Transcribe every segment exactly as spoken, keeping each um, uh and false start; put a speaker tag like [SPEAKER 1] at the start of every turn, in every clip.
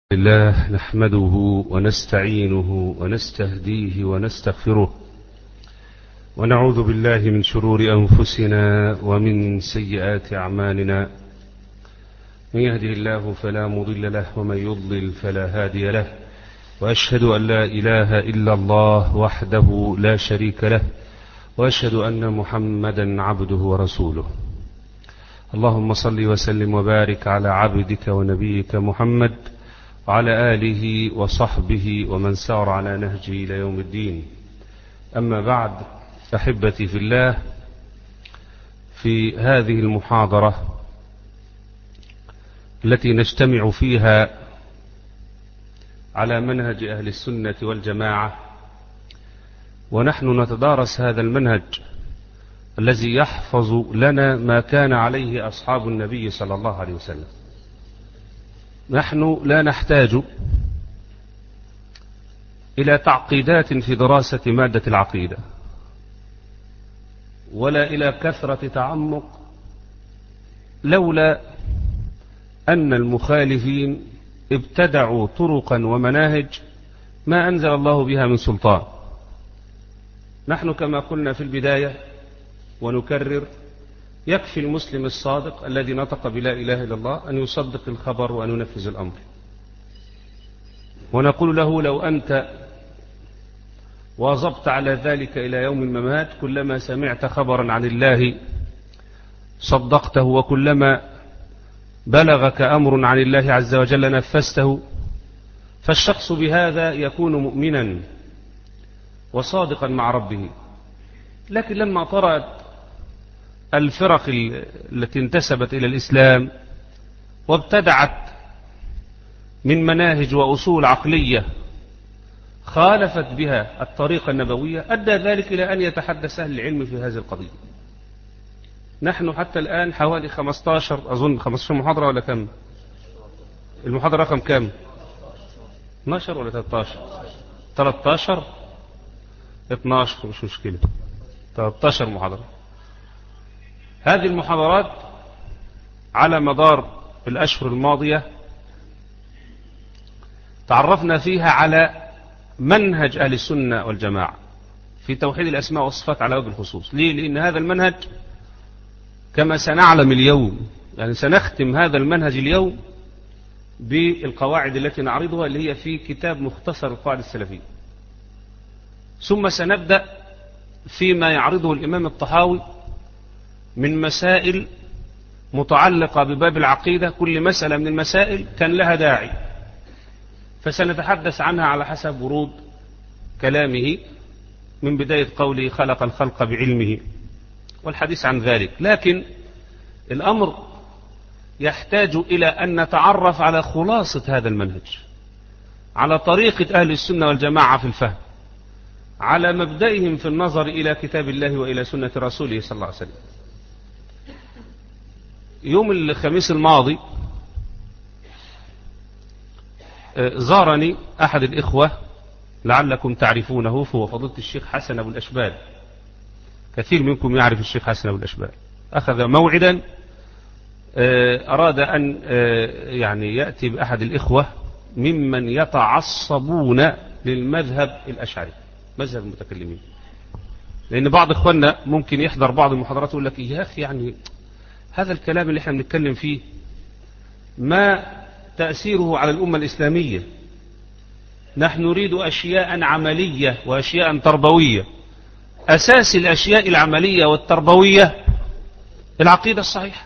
[SPEAKER 1] الله نحمده ونستعينه ونستهديه ونستغفره ونعوذ بالله من شرور أنفسنا ومن سيئات أعمالنا. من يهده الله فلا مضل له ومن يضلل فلا هادي له، وأشهد أن لا إله إلا الله وحده لا شريك له، وأشهد أن محمدا عبده ورسوله. اللهم صل وسلم وبارك على عبدك ونبيك محمد وعلى آله وصحبه ومن سار على نهجه إلى يوم الدين. أما بعد، أحبتي في الله، في هذه المحاضرة التي نجتمع فيها على منهج أهل السنة والجماعة، ونحن نتدارس هذا المنهج الذي يحفظ لنا ما كان عليه أصحاب النبي صلى الله عليه وسلم. نحن لا نحتاج إلى تعقيدات في دراسة مادة العقيدة، ولا إلى كثرة تعمق، لولا أن المخالفين ابتدعوا طرقا ومناهج ما أنزل الله بها من سلطان. نحن كما قلنا في البداية ونكرر، يكفي المسلم الصادق الذي نطق بلا إله إلا الله أن يصدق الخبر وأن ينفذ الأمر. ونقول له: لو أنت واظبت على ذلك إلى يوم الممات، كلما سمعت خبرا عن الله صدقته، وكلما بلغك أمر عن الله عز وجل نفذته. فالشخص بهذا يكون مؤمنا وصادقا مع ربه. لكن لما طرأت الفرق التي انتسبت إلى الإسلام وابتدعت من مناهج وأصول عقلية خالفت بها الطريقة النبوية، أدى ذلك إلى أن يتحدث أهل العلم في هذه القضية. نحن حتى الآن حوالي خمسة عشر، أظن خمسة عشر محاضرة ولا كم؟ المحاضرة رقم كم؟ اثني عشر ولا ثلاثة عشر؟ ثلاثة عشر اثني عشر مش مشكلة، ثلاثة عشر محاضرة. هذه المحاضرات على مدار الأشهر الماضية تعرفنا فيها على منهج أهل السنة والجماعة في توحيد الأسماء والصفات على وجه الخصوص. ليه؟ لأن هذا المنهج كما سنعلم اليوم، يعني سنختم هذا المنهج اليوم بالقواعد التي نعرضها، اللي هي في كتاب مختصر القواعد السلفية. ثم سنبدأ فيما يعرضه الإمام الطحاوي من مسائل متعلقة بباب العقيدة. كل مسألة من المسائل كان لها داعي، فسنتحدث عنها على حسب ورود كلامه من بداية قوله خلق الخلق بعلمه والحديث عن ذلك. لكن الأمر يحتاج إلى أن نتعرف على خلاصة هذا المنهج، على طريقة أهل السنة والجماعة في الفهم، على مبدئهم في النظر إلى كتاب الله وإلى سنة رسوله صلى الله عليه وسلم. يوم الخميس الماضي زارني أحد الإخوة لعلكم تعرفونه، فهو فضيلة الشيخ حسن أبو الأشبال. كثير منكم يعرف الشيخ حسن أبو الأشبال. أخذ موعدا، أراد أن يعني يأتي بأحد الإخوة ممن يتعصبون للمذهب الأشعري، مذهب المتكلمين. لأن بعض إخواننا ممكن يحضر بعض المحاضرات ويقول لك: يا أخي، يعني هذا الكلام اللي احنا بنتكلم فيه ما تأثيره على الأمة الإسلامية؟ نحن نريد أشياء عملية وأشياء تربوية. أساس الأشياء العملية والتربوية العقيدة الصحيحة.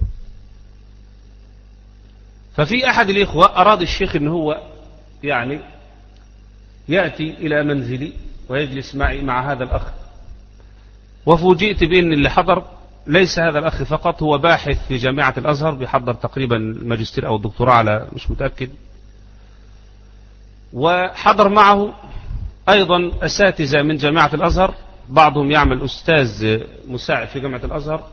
[SPEAKER 1] ففي أحد الإخوة أراد الشيخ أنه هو يعني يأتي إلى منزلي ويجلس معي مع هذا الأخ، وفوجئت بأن اللي حضر ليس هذا الأخ فقط، هو باحث في جامعة الأزهر، بيحضر تقريبا الماجستير أو الدكتوراه على مش متأكد، وحضر معه أيضا أساتذة من جامعة الأزهر، بعضهم يعمل أستاذ مساعد في جامعة الأزهر،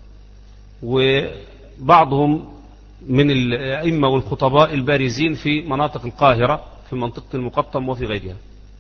[SPEAKER 1] وبعضهم من الأئمة والخطباء البارزين في مناطق القاهرة، في منطقة المقطم وفي غيرها.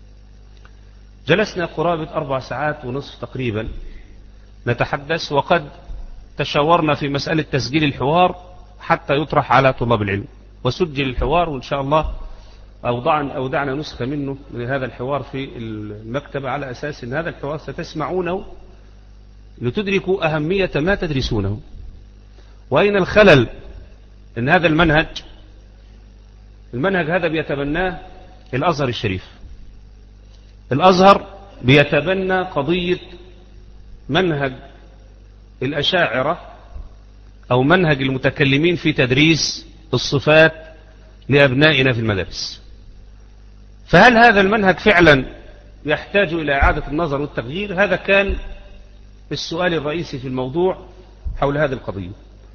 [SPEAKER 1] جلسنا قرابة أربع ساعات ونصف تقريبا نتحدث، وقد تشاورنا في مسألة تسجيل الحوار حتى يطرح على طلاب العلم. وسجل الحوار، وإن شاء الله أوضعنا, أودعنا نسخة منه من هذا الحوار في المكتبة على أساس أن هذا الحوار ستسمعونه لتدركوا أهمية ما تدرسونه. وأين الخلل؟ أن هذا المنهج المنهج هذا بيتبناه الأزهر الشريف. الأزهر بيتبنى قضية منهج الأشاعرة أو منهج المتكلمين في تدريس الصفات لأبنائنا في المدارس. فهل هذا المنهج فعلا يحتاج إلى إعادة النظر والتغيير؟ هذا كان السؤال الرئيسي في الموضوع حول هذه القضية،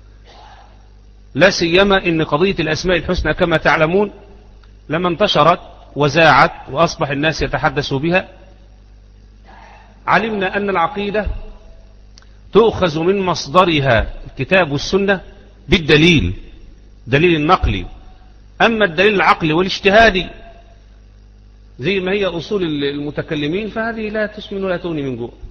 [SPEAKER 1] لا سيما إن قضية الأسماء الحسنى كما تعلمون لما انتشرت وزاعت وأصبح الناس يتحدثوا بها، علمنا أن العقيدة تؤخذ من مصدرها الكتاب والسنة بالدليل، دليل النقلي. أما الدليل العقلي والاجتهادي زي ما هي أصول المتكلمين فهذه لا تسمن ولا تغني من جوع،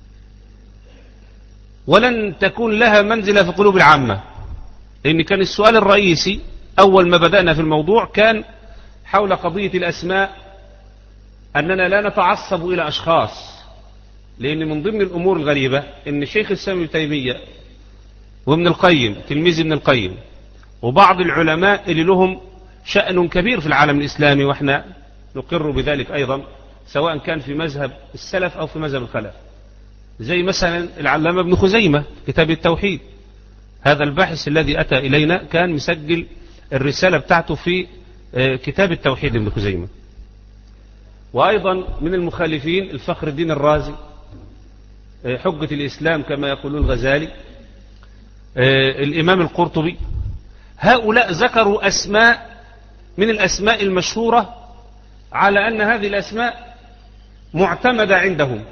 [SPEAKER 1] ولن تكون لها منزلة في قلوب العامة. لأن كان السؤال الرئيسي أول ما بدأنا في الموضوع كان حول قضية الأسماء، أننا لا نتعصب إلى أشخاص، لأن من ضمن الأمور الغريبة أن شيخ الإسلام ابن تيمية وابن القيم تلميذ ابن القيم وبعض العلماء اللي لهم شأن كبير في العالم الإسلامي، وإحنا نقر بذلك أيضا سواء كان في مذهب السلف أو في مذهب الخلف، زي مثلا العلامة ابن خزيمة كتاب التوحيد. هذا الباحث الذي أتى إلينا كان مسجل الرسالة بتاعته في كتاب التوحيد ابن خزيمة. وأيضا من المخالفين الفخر الدين الرازي حجة الإسلام كما يقولون الغزالي، الإمام القرطبي. هؤلاء ذكروا أسماء من الأسماء المشهورة على أن هذه الأسماء معتمدة عندهم.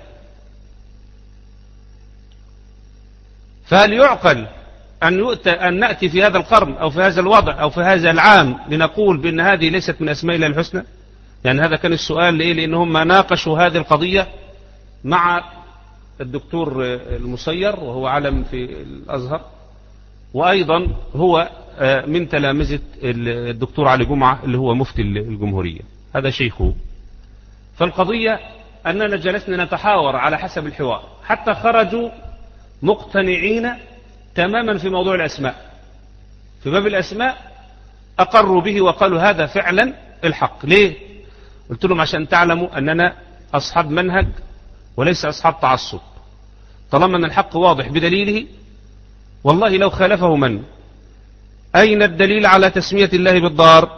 [SPEAKER 1] فهل يعقل أن, يؤتى أن نأتي في هذا القرن أو في هذا الوضع أو في هذا العام لنقول بأن هذه ليست من أسماء الله الحسنى؟ يعني هذا كان السؤال لإيه؟ لأنهم ناقشوا هذه القضية مع الدكتور المسير وهو علم في الأزهر، وأيضا هو من تلامذة الدكتور علي جمعة اللي هو مفتي الجمهورية، هذا شيخه. فالقضية أننا جلسنا نتحاور على حسب الحوار حتى خرجوا مقتنعين تماما في موضوع الأسماء. في باب الأسماء أقروا به وقالوا هذا فعلا الحق. ليه؟ قلت لهم عشان تعلموا أننا أصحاب منهج وليس أصحاب تعصب. طالما أن الحق واضح بدليله والله لو خالفه من. أين الدليل على تسمية الله بالضار؟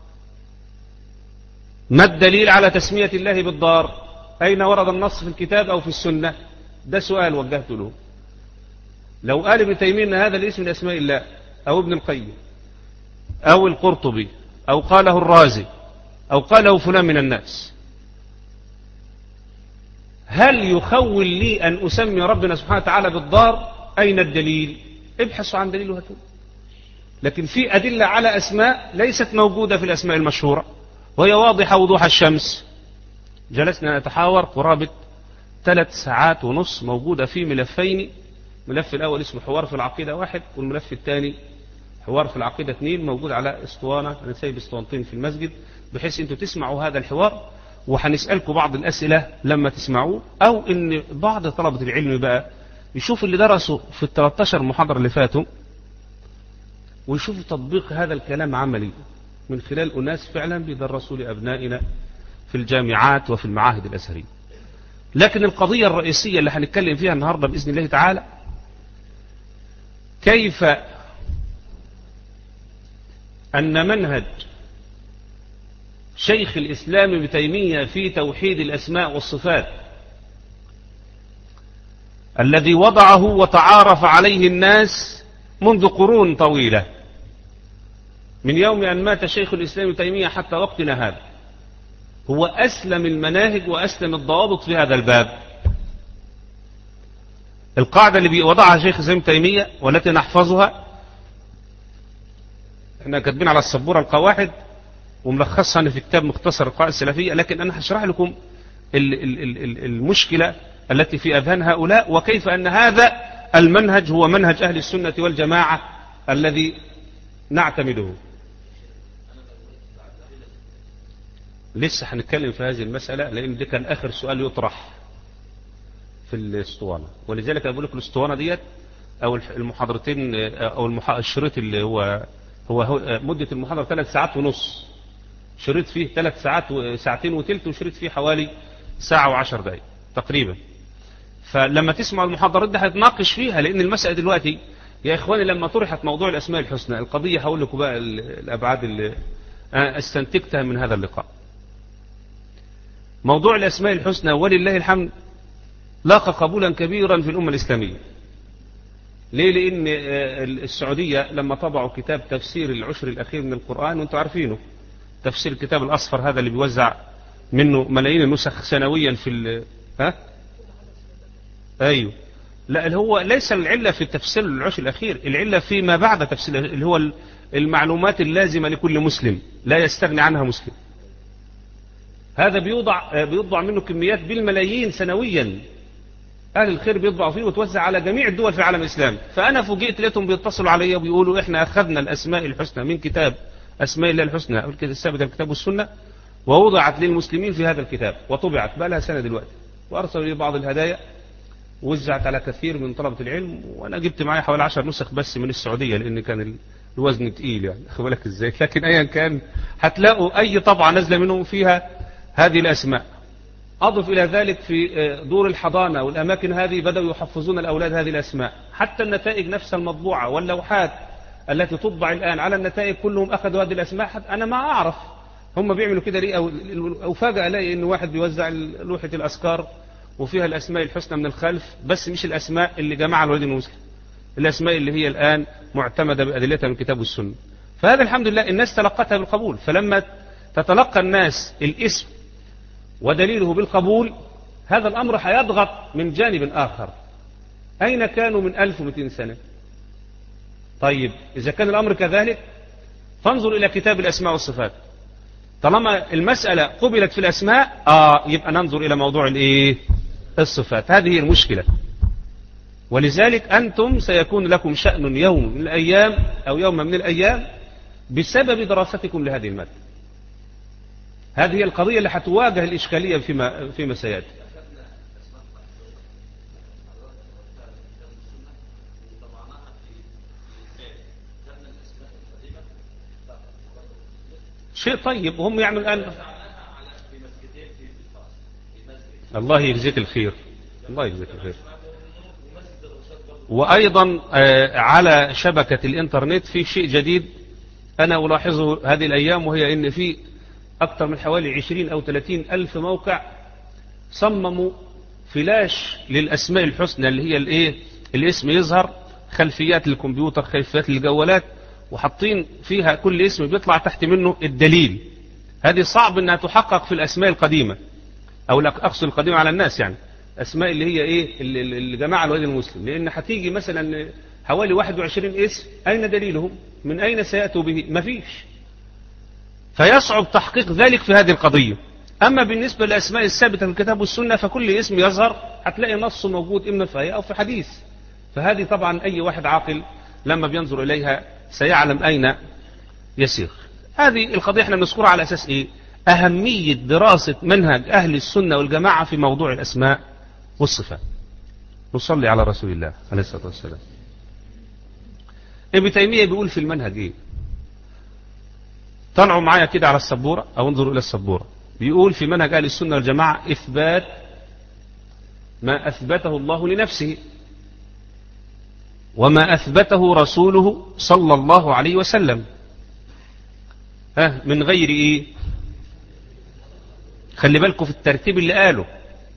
[SPEAKER 1] ما الدليل على تسمية الله بالضار؟ أين ورد النص في الكتاب أو في السنة؟ ده سؤال وجهت له. لو قال ابن تيمية أن هذا الاسم من أسماء الله أو ابن القيم أو القرطبي أو قاله الرازي أو قاله فلان من الناس، هل يخول لي أن أسمي ربنا سبحانه وتعالى بالضار؟ أين الدليل؟ ابحثوا عن دليل وهاتوا. لكن في أدلة على أسماء ليست موجودة في الأسماء المشهورة وهي واضحة وضوح الشمس. جلسنا نتحاور قرابة ثلاث ساعات ونص موجودة في ملفين، ملف الأول اسمه حوار في العقيدة واحد، والملف الثاني حوار في العقيدة اثنين، موجود على اسطوانة. أنا سايب اسطوانتين في المسجد بحيث أنتم تسمعوا هذا الحوار، وهنسألكم بعض الأسئلة لما تسمعوه، أو إن بعض طلبة العلم بقى يشوف اللي درسوا في الثلاث عشرة محاضرة اللي فاتوا ويشوفوا تطبيق هذا الكلام عملي من خلال أناس فعلا بيدرسوا لأبنائنا في الجامعات وفي المعاهد الأزهرية. لكن القضية الرئيسية اللي هنتكلم فيها النهاردة بإذن الله تعالى كيف أن منهج شيخ الإسلام ابن تيمية في توحيد الأسماء والصفات الذي وضعه وتعارف عليه الناس منذ قرون طويلة من يوم أن مات شيخ الإسلام ابن تيمية حتى وقتنا هذا، هو أسلم المناهج وأسلم الضوابط في هذا الباب. القاعدة اللي وضعها شيخ الإسلام ابن تيمية والتي نحفظها، احنا كاتبين على السبورة القواعد وملخصها في كتاب مختصر القواعد السلفية، لكن أنا هشرح لكم المشكلة التي في أذهان هؤلاء وكيف أن هذا المنهج هو منهج أهل السنة والجماعة الذي نعتمده. لسه هنتكلم في هذه المسألة، لأن ده كان آخر سؤال يطرح في الاسطوانة، ولذلك أنا بقول لك الاسطوانة ديت أو المحاضرتين أو المح... الشريط اللي هو هو, هو مدة المحاضرة ثلاث ساعات ونص، شريط فيه ثلاث ساعات وساعتين وثلث، وشريط فيه حوالي ساعة وعشر دقائق تقريبا. فلما تسمع المحاضرات دي هتناقش فيها، لأن المسألة دلوقتي يا إخواني لما طرحت موضوع الأسماء الحسنى، القضية هقول لكم بقى الأبعاد اللي أنا استنتجتها من هذا اللقاء. موضوع الأسماء الحسنى ولله الحمد لاقى قبولا كبيرا في الأمة الإسلامية. ليه؟ لأن السعودية لما طبعوا كتاب تفسير العشر الأخير من القرآن، وانتم عارفينه تفسير الكتاب الأصفر هذا اللي بيوزع منه ملايين النسخ سنويا في ال... ها؟ أيوه. لا، هو ليس العلة في تفسير العشر الأخير، العلة فيما بعد تفسير، اللي هو المعلومات اللازمة لكل مسلم لا يستغني عنها مسلم. هذا بيوضع بيوضع منه كميات بالملايين سنويا، أهل الخير بيطبعوا فيه وتوزع على جميع الدول في العالم الإسلامي. فأنا فوجئت لقيتهم بيتصلوا علي وبيقولوا إحنا أخذنا الأسماء الحسنى من كتاب أسماء الله الحسنى أو الثابتة الكتاب والسنة، ووضعت للمسلمين في هذا الكتاب وطبعت بقى لها سنة دلوقتي، وأرسلوا لي بعض الهدايا ووزعت على كثير من طلبة العلم، وأنا جبت معايا حوالي عشر نسخ بس من السعودية، لأن كان الوزن تقيل يعني، أخذ بالك إزاي. لكن أيا كان هتلاقوا أي طبعة نازلة منهم فيها هذه الأسماء. أضف إلى ذلك في دور الحضانة والأماكن هذه بدأوا يحفظون الأولاد هذه الأسماء، حتى النتائج نفسها المطبوعة واللوحات التي تطبع الآن على النتائج كلهم أخذوا هذه الأسماء. حتى أنا ما أعرف هم بيعملوا كده ليه، أو, أو فاجأ ألاقي إن واحد بيوزع لوحة الأذكار وفيها الأسماء الحسنى من الخلف، بس مش الأسماء اللي جمعها الولد المسلم، الأسماء اللي هي الآن معتمدة بأدلتها من الكتاب والسنة. فهذا الحمد لله الناس تلقتها بالقبول. فلما تتلقى الناس الاسم ودليله بالقبول، هذا الأمر هيضغط من جانب آخر. أين كانوا من ألف ومئتين سنة؟ طيب إذا كان الأمر كذلك فانظر إلى كتاب الأسماء والصفات. طالما المسألة قبلت في الأسماء آه يبقى ننظر إلى موضوع الإيه؟ الصفات. هذه هي المشكلة. ولذلك أنتم سيكون لكم شأن يوم من الأيام أو يوم من الأيام بسبب دراستكم لهذه المادة. هذه هي القضية اللي هتواجه الإشكالية فيما فيما سيأتي. شيء طيب، وهم يعملوا الآن. الله يجزيك الخير، الله يجزيك الخير. وأيضا على شبكة الإنترنت في شيء جديد أنا ألاحظه هذه الأيام، وهي إن في أكثر من حوالي عشرين أو ثلاثين ألف موقع صمموا فلاش للأسماء الحسنى اللي هي الإيه؟ الاسم يظهر خلفيات الكمبيوتر، خلفيات الجوالات، وحاطين فيها كل اسم بيطلع تحت منه الدليل. هذه صعب أنها تحقق في الأسماء القديمة، أو أقصد القديمة على الناس، يعني أسماء اللي هي إيه اللي جماعة الولد المسلم. لأن هتيجي مثلا حوالي واحد وعشرين اسم، أين دليلهم؟ من أين سيأتوا به؟ مفيش. فيصعب تحقيق ذلك في هذه القضية. أما بالنسبة للأسماء الثابتة في الكتاب والسنة فكل اسم يظهر هتلاقي نص موجود إما في آية أو في حديث. فهذه طبعا أي واحد عاقل لما بينظر إليها سيعلم أين يسير. هذه القضية احنا بنذكرها على أساس إيه؟ أهمية دراسة منهج أهل السنة والجماعة في موضوع الأسماء والصفات. نصلي على رسول الله عليه الصلاة والسلام. ابن تيمية بيقول في المنهج إيه؟ طلعوا معايا كده على السبورة أو انظروا إلى السبورة. بيقول في منهج أهل السنة والجماعة إثبات ما أثبته الله لنفسه وما أثبته رسوله صلى الله عليه وسلم، ها من غير إيه؟ خلي بالكم في الترتيب اللي قاله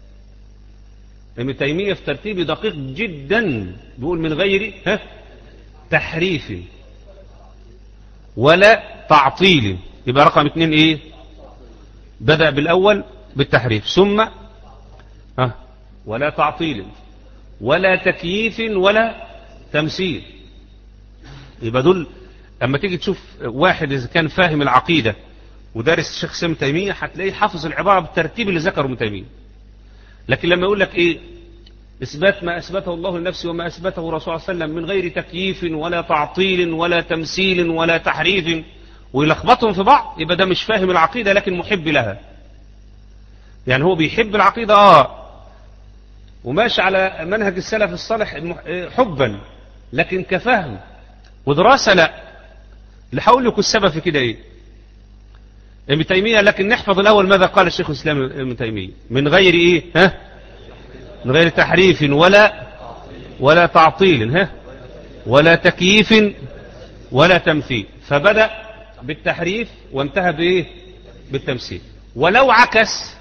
[SPEAKER 1] ابن تيمية، في ترتيب دقيق جدا. بيقول من غير ها تحريف ولا تعطيل. يبقى رقم اثنين ايه؟ بدأ بالأول بالتحريف، ثم ها ولا تعطيل ولا تكييف ولا تمثيل. يبقى دول اما تيجي تشوف واحد اذا كان فاهم العقيدة ودارس الشيخ ابن تيمية هتلاقيه حافظ العبارة بالترتيب اللي ذكره ابن تيمية. لكن لما يقول لك ايه؟ إثبات ما أثبته الله لنفسه وما أثبته رسول الله صلى الله عليه وسلم من غير تكييف ولا تعطيل ولا تمثيل ولا تحريف ويلخبطهم في بعض، يبقى ده مش فاهم العقيدة لكن محب لها. يعني هو بيحب العقيدة اه وماشي على منهج السلف الصالح حبا، لكن كفهم ودراسة لا. اللي هقول لكم السبب في كده ايه؟ ابن تيمية، لكن نحفظ الاول ماذا قال الشيخ الاسلام ابن تيمية، من غير ايه ها من غير تحريف ولا ولا تعطيل ها ولا تكييف ولا تمثيل. فبدأ بالتحريف وانتهى بايه؟ بالتمثيل. ولو عكس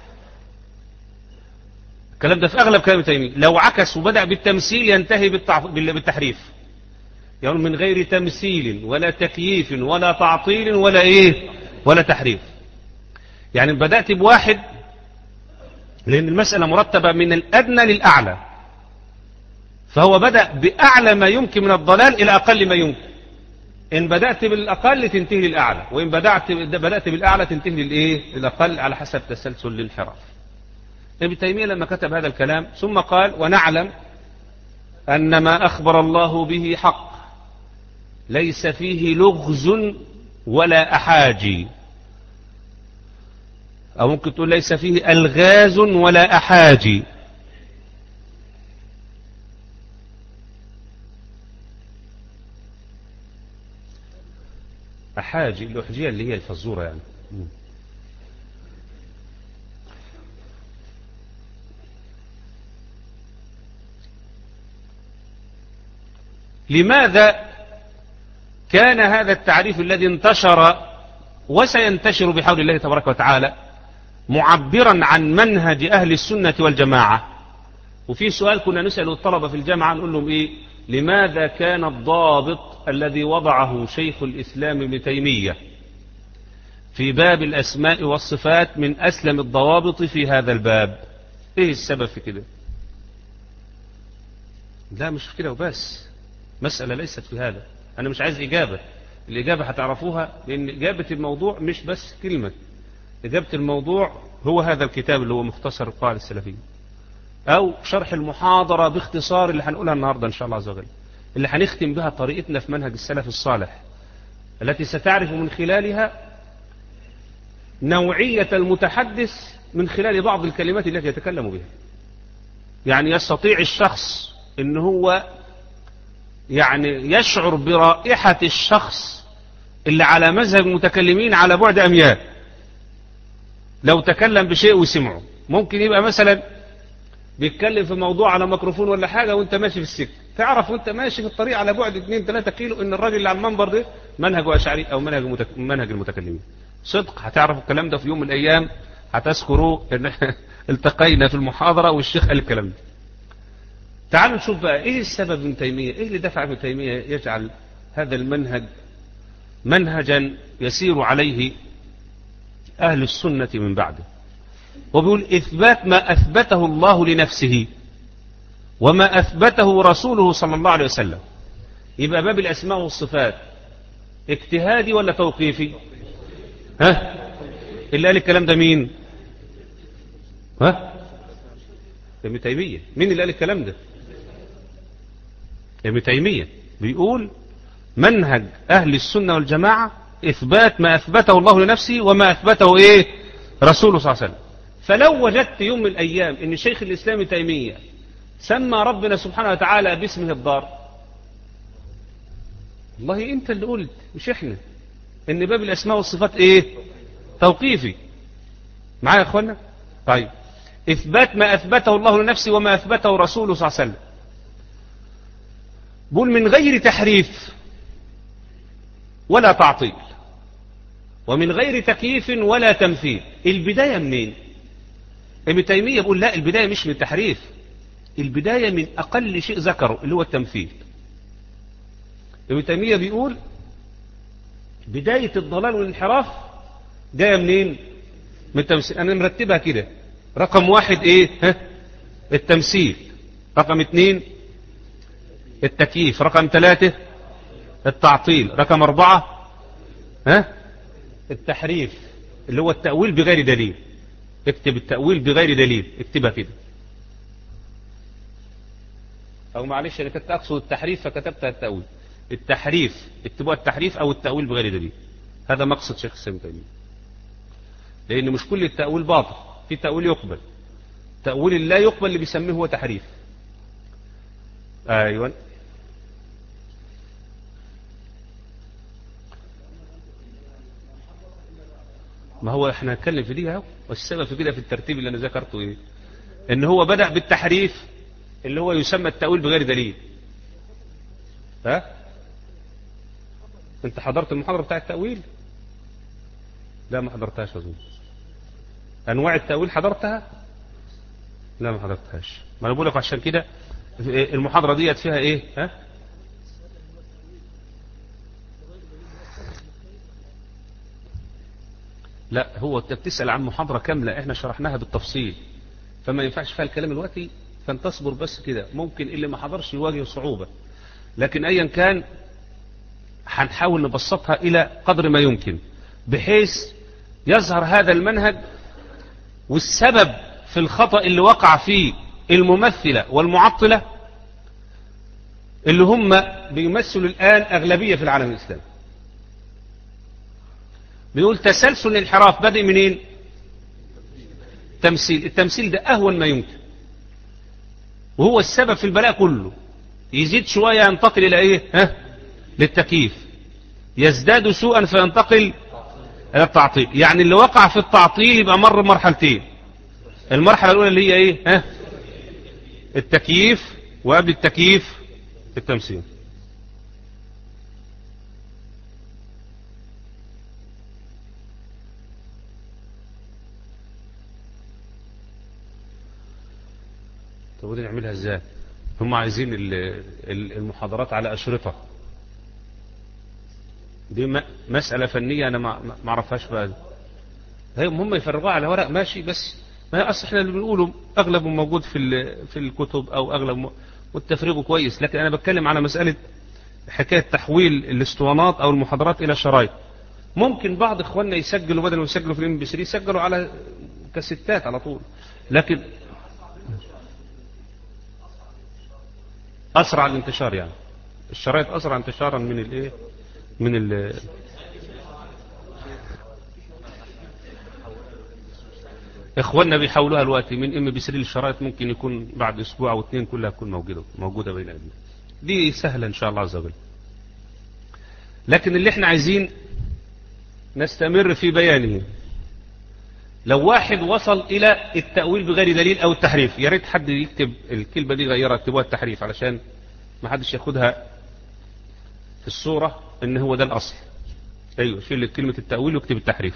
[SPEAKER 1] الكلام ده في اغلب كلام ابن تيمية، لو عكس وبدأ بالتمثيل ينتهي بالتحريف. يعني من غير تمثيل ولا تكييف ولا تعطيل ولا ايه ولا تحريف. يعني بدأت بواحد لأن المسألة مرتبة من الأدنى للأعلى، فهو بدأ بأعلى ما يمكن من الضلال إلى أقل ما يمكن. إن بدأت بالأقل تنتهي للأعلى، وإن بدأت بدأت بالأعلى تنتهي للإيه للأقل على حسب تسلسل الانحراف. ابن تيمية لما كتب هذا الكلام ثم قال: ونعلم أن ما أخبر الله به حق ليس فيه لغز ولا أحاجي، أو ممكن تقول ليس فيه ألغاز ولا أحاجي. أحاجي الأحجية اللي هي الفزورة يعني. لماذا كان هذا التعريف الذي انتشر وسينتشر بحول الله تبارك وتعالى معبرا عن منهج أهل السنة والجماعة؟ وفي سؤال كنا نسأل الطلبة في الجامعة نقول لهم إيه؟ لماذا كان الضابط الذي وضعه شيخ الإسلام ابن تيمية في باب الأسماء والصفات من أسلم الضوابط في هذا الباب؟ إيه السبب في كده؟ لا مش في كده وبس، مسألة ليست في هذا. أنا مش عايز إجابة، الإجابة هتعرفوها، لأن إجابة الموضوع مش بس كلمة. إجابة الموضوع هو هذا الكتاب اللي هو مختصر القواعد السلفية، أو شرح المحاضرة باختصار اللي هنقولها النهاردة إن شاء الله عز وجل، اللي هنختم بها طريقتنا في منهج السلف الصالح، التي ستعرف من خلالها نوعية المتحدث من خلال بعض الكلمات التي يتكلم بها. يعني يستطيع الشخص إن هو يعني يشعر برائحة الشخص اللي على مذهب المتكلمين على بعد أميال. لو تكلم بشيء وسمعه، ممكن يبقى مثلا بيتكلم في موضوع على ميكروفون ولا حاجة وانت ماشي في السكة، تعرف وانت ماشي في الطريق على بعد اتنين تلاتة كيلو ان الراجل اللي على المنبر ده منهجه أشعري او منهج المتك... منهج المتكلمين. صدق هتعرف الكلام ده في يوم من الايام، هتذكروا ان التقينا في المحاضرة والشيخ قال الكلام ده. تعالوا نشوف بقى ايه السبب ابن تيمية، ايه اللي دفع ابن تيمية يجعل هذا المنهج منهجا يسير عليه أهل السنة من بعده. وبيقول: إثبات ما أثبته الله لنفسه وما أثبته رسوله صلى الله عليه وسلم. يبقى باب الأسماء والصفات اجتهادي ولا توقيفي؟ ها؟ اللي قال الكلام ده مين؟ ها؟ ابن تيمية. مين اللي قال الكلام ده؟ ابن تيمية. بيقول منهج أهل السنة والجماعة إثبات ما أثبته الله لنفسه وما أثبته إيه؟ رسوله صلى الله عليه وسلم. فلو وجدت يوم من الأيام إن شيخ الإسلام تيمية سمى ربنا سبحانه وتعالى باسمه الضار، والله أنت اللي قلت مش إحنا إن باب الأسماء والصفات إيه؟ توقيفي. معايا يا أخوانا؟ طيب، إثبات ما أثبته الله لنفسه وما أثبته رسوله صلى الله عليه وسلم، بقول من غير تحريف ولا تعطيل ومن غير تكييف ولا تمثيل. البداية منين؟ ابن تيمية بيقول لا، البداية مش من التحريف، البداية من أقل شيء ذكره اللي هو التمثيل. ابن تيمية بيقول بداية الضلال والانحراف جاية منين؟ من التمثيل. أنا مرتبها كده: رقم واحد إيه؟ ها؟ التمثيل. رقم اثنين التكييف. رقم ثلاثة التعطيل. رقم أربعة ها؟ التحريف اللي هو التأويل بغير دليل. اكتب التأويل بغير دليل، اكتبها كده. أو معلش أنا كنت أقصد التحريف فكتبتها التأويل. التحريف اكتبوها التحريف أو التأويل بغير دليل. هذا مقصد شيخ الإسلام ابن تيمية، لأن مش كل التأويل باطل، في تأويل يقبل، تأويل لا يقبل اللي بيسميه هو تحريف. أيوة. ما هو احنا هنتكلم في دي اهو، والسبب في كده في الترتيب اللي انا ذكرته ايه؟ ان هو بدأ بالتحريف اللي هو يسمى التأويل بغير دليل. ها؟ انت حضرت المحاضرة بتاع التأويل؟ لا ما حضرتهاش اظن. انواع التأويل حضرتها؟ لا ما حضرتهاش. ما انا بقول لك عشان كده المحاضرة ديت فيها ايه؟ ها؟ لا هو انت بتسأل عن محاضرة كاملة احنا شرحناها بالتفصيل، فما ينفعش فيها الكلام دلوقتي، فانتصبر بس كده، ممكن اللي ما حضرش يواجه صعوبة، لكن ايا كان هنحاول نبسطها الى قدر ما يمكن بحيث يظهر هذا المنهج والسبب في الخطأ اللي وقع فيه الممثلة والمعطلة اللي هم بيمثلوا الآن أغلبية في العالم الإسلامي. بيقول تسلسل الانحراف بدأ منين؟ تمثيل. التمثيل ده أهون ما يمكن، وهو السبب في البلاء كله. يزيد شوية ينتقل إلى إيه؟ ها؟ للتكييف. يزداد سوءا فينتقل إلى التعطيل. يعني اللي وقع في التعطيل يبقى مر مرحلتين. المرحلة الأولى اللي هي إيه؟ ها؟ التكييف، وقبل التكييف التمثيل. طب ودي نعملها ازاي؟ هم عايزين المحاضرات على أشرطة، دي مسألة فنية أنا ما اعرفهاش بقى. هم يفرغوها على ورق ماشي، بس ما هي أصل احنا اللي بنقوله أغلبه موجود في في الكتب أو أغلب والتفريغه كويس، لكن أنا بتكلم على مسألة حكاية تحويل الاسطوانات أو المحاضرات إلى شرايط. ممكن بعض إخواننا يسجلوا بدل ما يسجلوا في الام بي ثري يسجلوا على كاسيتات على طول، لكن أسرع الانتشار، يعني الشرايط أسرع انتشارا من الإيه من ال إخواننا بيحولوها الوقت من ام بي ثري للشرايط، ممكن يكون بعد أسبوع أو اثنين كلها تكون موجودة موجودة بين أيدينا. دي سهلة إن شاء الله عز وجل، لكن اللي احنا عايزين نستمر في بيانه. لو واحد وصل إلى التأويل بغير دليل أو التحريف، يا ريت حد يكتب الكلمة دي غيرها، اكتبوها التحريف علشان ما حدش ياخدها في الصورة إن هو ده الأصل. أيوة شيل كلمة التأويل واكتب التحريف،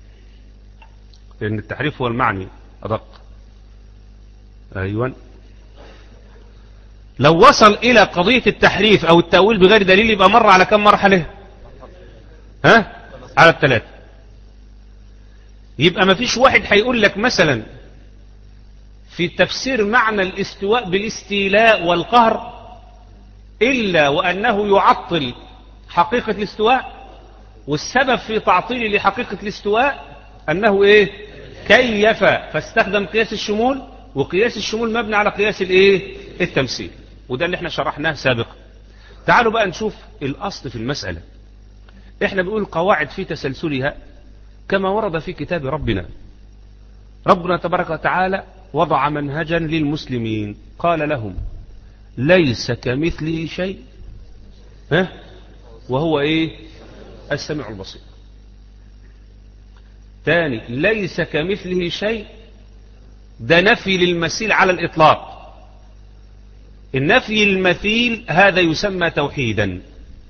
[SPEAKER 1] لأن التحريف هو المعني أدق. أيوة. لو وصل إلى قضية التحريف أو التأويل بغير دليل يبقى مر على كم مرحلة؟ ها؟ على الثلاثة. يبقى ما فيش واحد هيقول لك مثلا في تفسير معنى الاستواء بالاستيلاء والقهر إلا وأنه يعطل حقيقة الاستواء، والسبب في تعطيل لحقيقة الاستواء أنه إيه؟ كيف، فاستخدم قياس الشمول، وقياس الشمول مبني على قياس الإيه؟ التمثيل، وده اللي احنا شرحناه سابقا. تعالوا بقى نشوف الأصل في المسألة. احنا بنقول قواعد في تسلسلها كما ورد في كتاب ربنا. ربنا تبارك وتعالى وضع منهجا للمسلمين، قال لهم ليس كمثله شيء، ها؟ وهو ايه؟ السميع البصير. تاني، ليس كمثله شيء، ده نفي للمثيل على الإطلاق. النفي المثيل هذا يسمى توحيدا.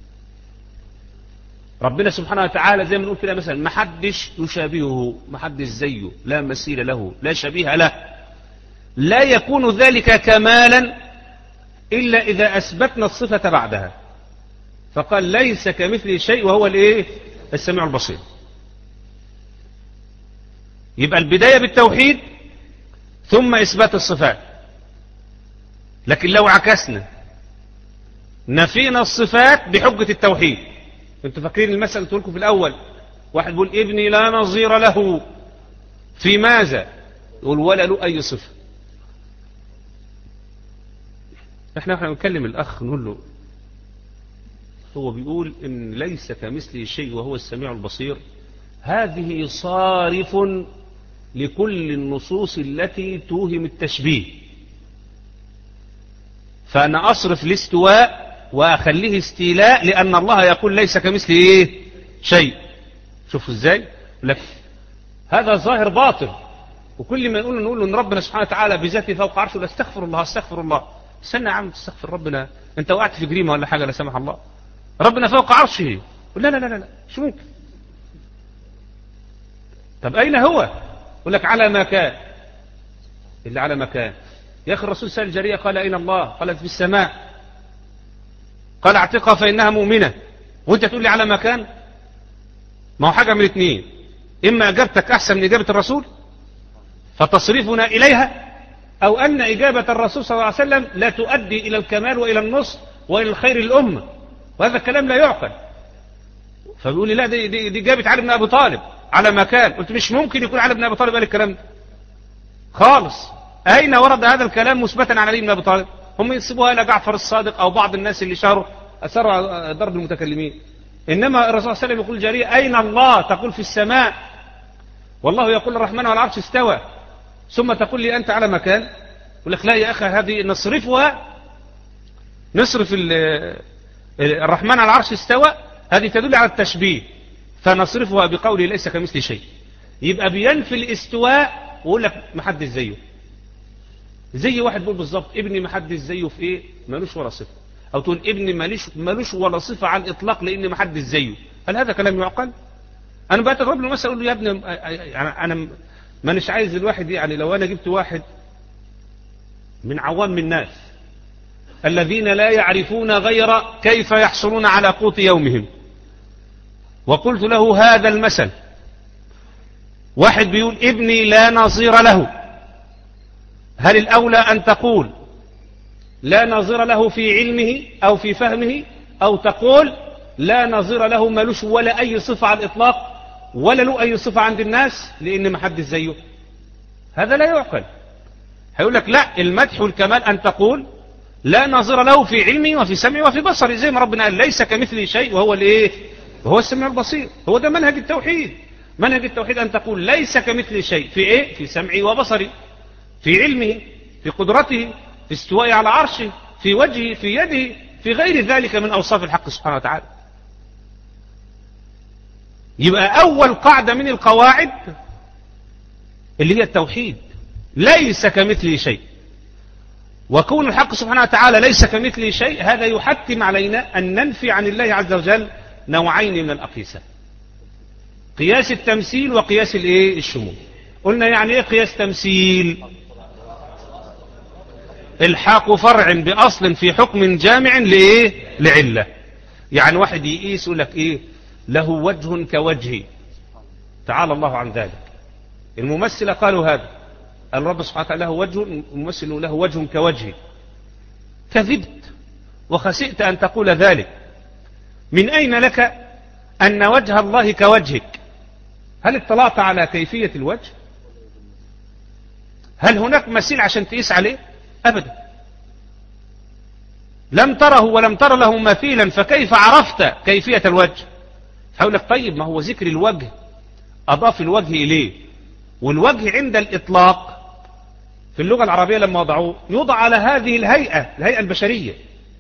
[SPEAKER 1] ربنا سبحانه وتعالى زي ما نقول كده مثلا ما حدش يشابهه، ما حدش زيه، لا مثيل له، لا شبيه له. لا يكون ذلك كمالا إلا إذا أثبتنا الصفة بعدها. فقال ليس كمثله شيء وهو الايه؟ السميع البصير. يبقى البداية بالتوحيد ثم إثبات الصفات. لكن لو عكسنا نفينا الصفات بحجة التوحيد، انتوا فاكرين المثل قلت لكم في الأول، واحد بيقول ابني لا نظير له في ماذا؟ يقول ولا له أي صفة. احنا احنا بنكلم الأخ نقول له هو بيقول إن ليس كمثله شيء وهو السميع البصير، هذه صارف لكل النصوص التي توهم التشبيه. فأنا أصرف الاستواء وأخليه استيلاء، لأن الله يقول ليس كمثله إيه شيء. شوفوا إزاي لك هذا ظاهر باطل. وكل ما نقول نقول إن ربنا سبحانه وتعالى بذاته فوق عرشه، لا استغفر الله استغفر الله. استنى يا عم تستغفر ربنا، أنت وقعت في جريمة ولا حاجة لا سمح الله؟ ربنا فوق عرشه. لا لا لا لا شو ممكن؟ طب أين هو؟ يقول لك على ما كان. اللي على مكان يا أخي الرسول سأل الجارية قال أين الله؟ قالت في السماء. قال اعتقها فإنها مؤمنة، وأنت تقول لي على مكان؟ ما هو حاجة من الاثنين، إما إجابتك أحسن من إجابة الرسول فتصرفنا إليها، أو أن إجابة الرسول صلى الله عليه وسلم لا تؤدي إلى الكمال وإلى النصر وإلى الخير للأمة، وهذا الكلام لا يعقل. فبيقول لي لا دي, دي, دي إجابة علي بن أبي طالب على مكان. قلت مش ممكن يكون علي بن أبي طالب قال الكلام ده خالص. أين ورد هذا الكلام مثبتا على علي بن أبي طالب؟ هم ينسبوها إلى جعفر الصادق أو بعض الناس اللي شهروا أثروا ضرب المتكلمين. إنما الرسول صلى الله عليه وسلم يقول جارية أين الله؟ تقول في السماء، والله يقول الرحمن على العرش استوى، ثم تقول لي أنت على مكان. يقول لك لا يا أخي هذه نصرفها، نصرف الرحمن على العرش استوى هذه تدل على التشبيه، فنصرفها بقوله ليس كمثل شيء. يبقى بينفي الاستواء ويقول لك ما حدش زيه. زي واحد بيقول بالظبط ابني ما حدش زيه في ايه؟ مالوش ولا صفه. او تقول ابني مالوش مالوش ولا صفه على الاطلاق لان ما حدش زيه. هل هذا كلام يعقل؟ انا بقى اضرب له مثلا اقول له يا ابني انا مانيش عايز الواحد، يعني لو انا جبت واحد من عوام الناس الذين لا يعرفون غير كيف يحصلون على قوت يومهم، وقلت له هذا المثل، واحد بيقول ابني لا نظير له، هل الأولى أن تقول لا نظير له في علمه أو في فهمه، أو تقول لا نظير له ملوش ولا أي صفة على الإطلاق ولا له أي صفة عند الناس لأن ما حد زيه؟ هذا لا يعقل. هيقول لك لا، المدح والكمال أن تقول لا نظير له في علمه وفي سمعه وفي بصره، زي ما ربنا قال ليس كمثله شيء وهو الايه؟ وهو السميع البصير. هو ده منهج التوحيد. منهج التوحيد أن تقول ليس كمثله شيء في ايه؟ في سمعه وبصره، في علمه، في قدرته، في استوائه على عرشه، في وجهه، في يده، في غير ذلك من أوصاف الحق سبحانه وتعالى. يبقى أول قاعدة من القواعد اللي هي التوحيد، ليس كمثله شيء. وكون الحق سبحانه وتعالى ليس كمثله شيء هذا يحتم علينا أن ننفي عن الله عز وجل نوعين من الأقيسة، قياس التمثيل وقياس الايه؟ الشمول. قلنا يعني ايه قياس تمثيل؟ الحاق فرع بأصل في حكم جامع لإيه؟ لعلة. يعني واحد يقيس يقول لك إيه؟ له وجه كوجهي، تعالى الله عن ذلك. الممثلة قالوا هذا، الرب سبحانه وتعالى له وجه، الممثل له وجه كوجهي. كذبت وخسئت أن تقول ذلك. من أين لك أن وجه الله كوجهك؟ هل اطلعت على كيفية الوجه؟ هل هناك مثيل عشان تقيس عليه؟ أبدا. لم تره ولم تر له مثيلا، فكيف عرفت كيفية الوجه؟ هقول لك طيب ما هو ذكر الوجه أضاف الوجه إليه، والوجه عند الإطلاق في اللغة العربية لما وضعوه يوضع على هذه الهيئة، الهيئة البشرية.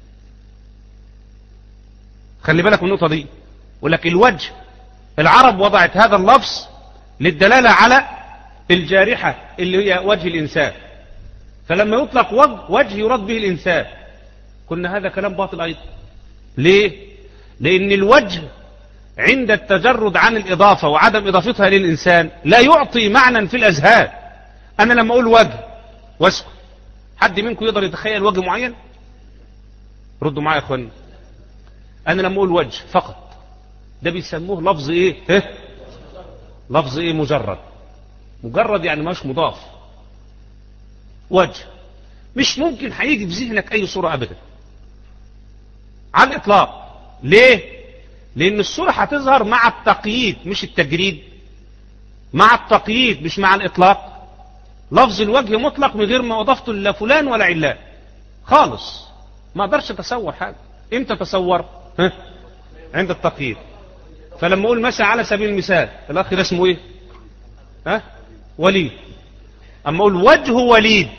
[SPEAKER 1] خلي بالك من النقطة دي. يقول لك الوجه، العرب وضعت هذا اللفظ للدلالة على الجارحة اللي هي وجه الإنسان، فلما يطلق وجه, وجه يراد به الإنسان. قلنا هذا كلام باطل أيضا. ليه؟ لأن الوجه عند التجرد عن الإضافة وعدم إضافتها للإنسان لا يعطي معنى في الأذهان. أنا لما أقول وجه واسكت، حد منكم يقدر يتخيل وجه معين؟ ردوا معايا يا أخواني. أنا لما أقول وجه فقط ده بيسموه لفظ إيه؟ ها؟ لفظ إيه؟ مجرد. مجرد يعني مش مضاف. وجه مش ممكن هيجي في ذهنك أي صورة أبدا على الإطلاق. ليه؟ لأن الصورة هتظهر مع التقييد مش التجريد، مع التقييد مش مع الإطلاق. لفظ الوجه مطلق من غير ما أضفته لا فلان ولا علان خالص، ما أقدرش أتصور حاجة. إمتى تصور؟ ها؟ عند التقييد. فلما اقول مثلا على سبيل المثال الاخ ده اسمه ايه؟ ها؟ وليد. اما اقول وجه وليد،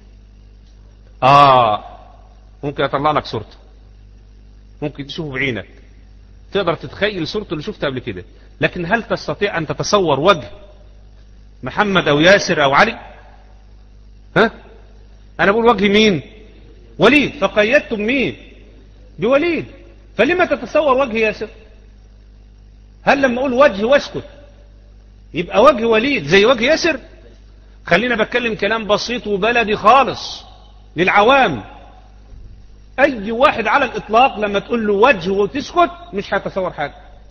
[SPEAKER 1] اه ممكن اطلع لك صورته، ممكن تشوفه بعينك، تقدر تتخيل صورته اللي شفتها قبل كده. لكن هل تستطيع ان تتصور وجه محمد او ياسر او علي؟ ها؟ انا بقول وجه مين؟ وليد، فقيدتم مين؟ بوليد. فلما تتصور وجه ياسر؟ هل لما اقول وجه واسكت يبقى وجه وليد زي وجه ياسر؟ خلينا بتكلم كلام بسيط وبلدي خالص للعوام. اي واحد على الاطلاق لما تقول له وجه وتسكت مش هيتصور حاجه،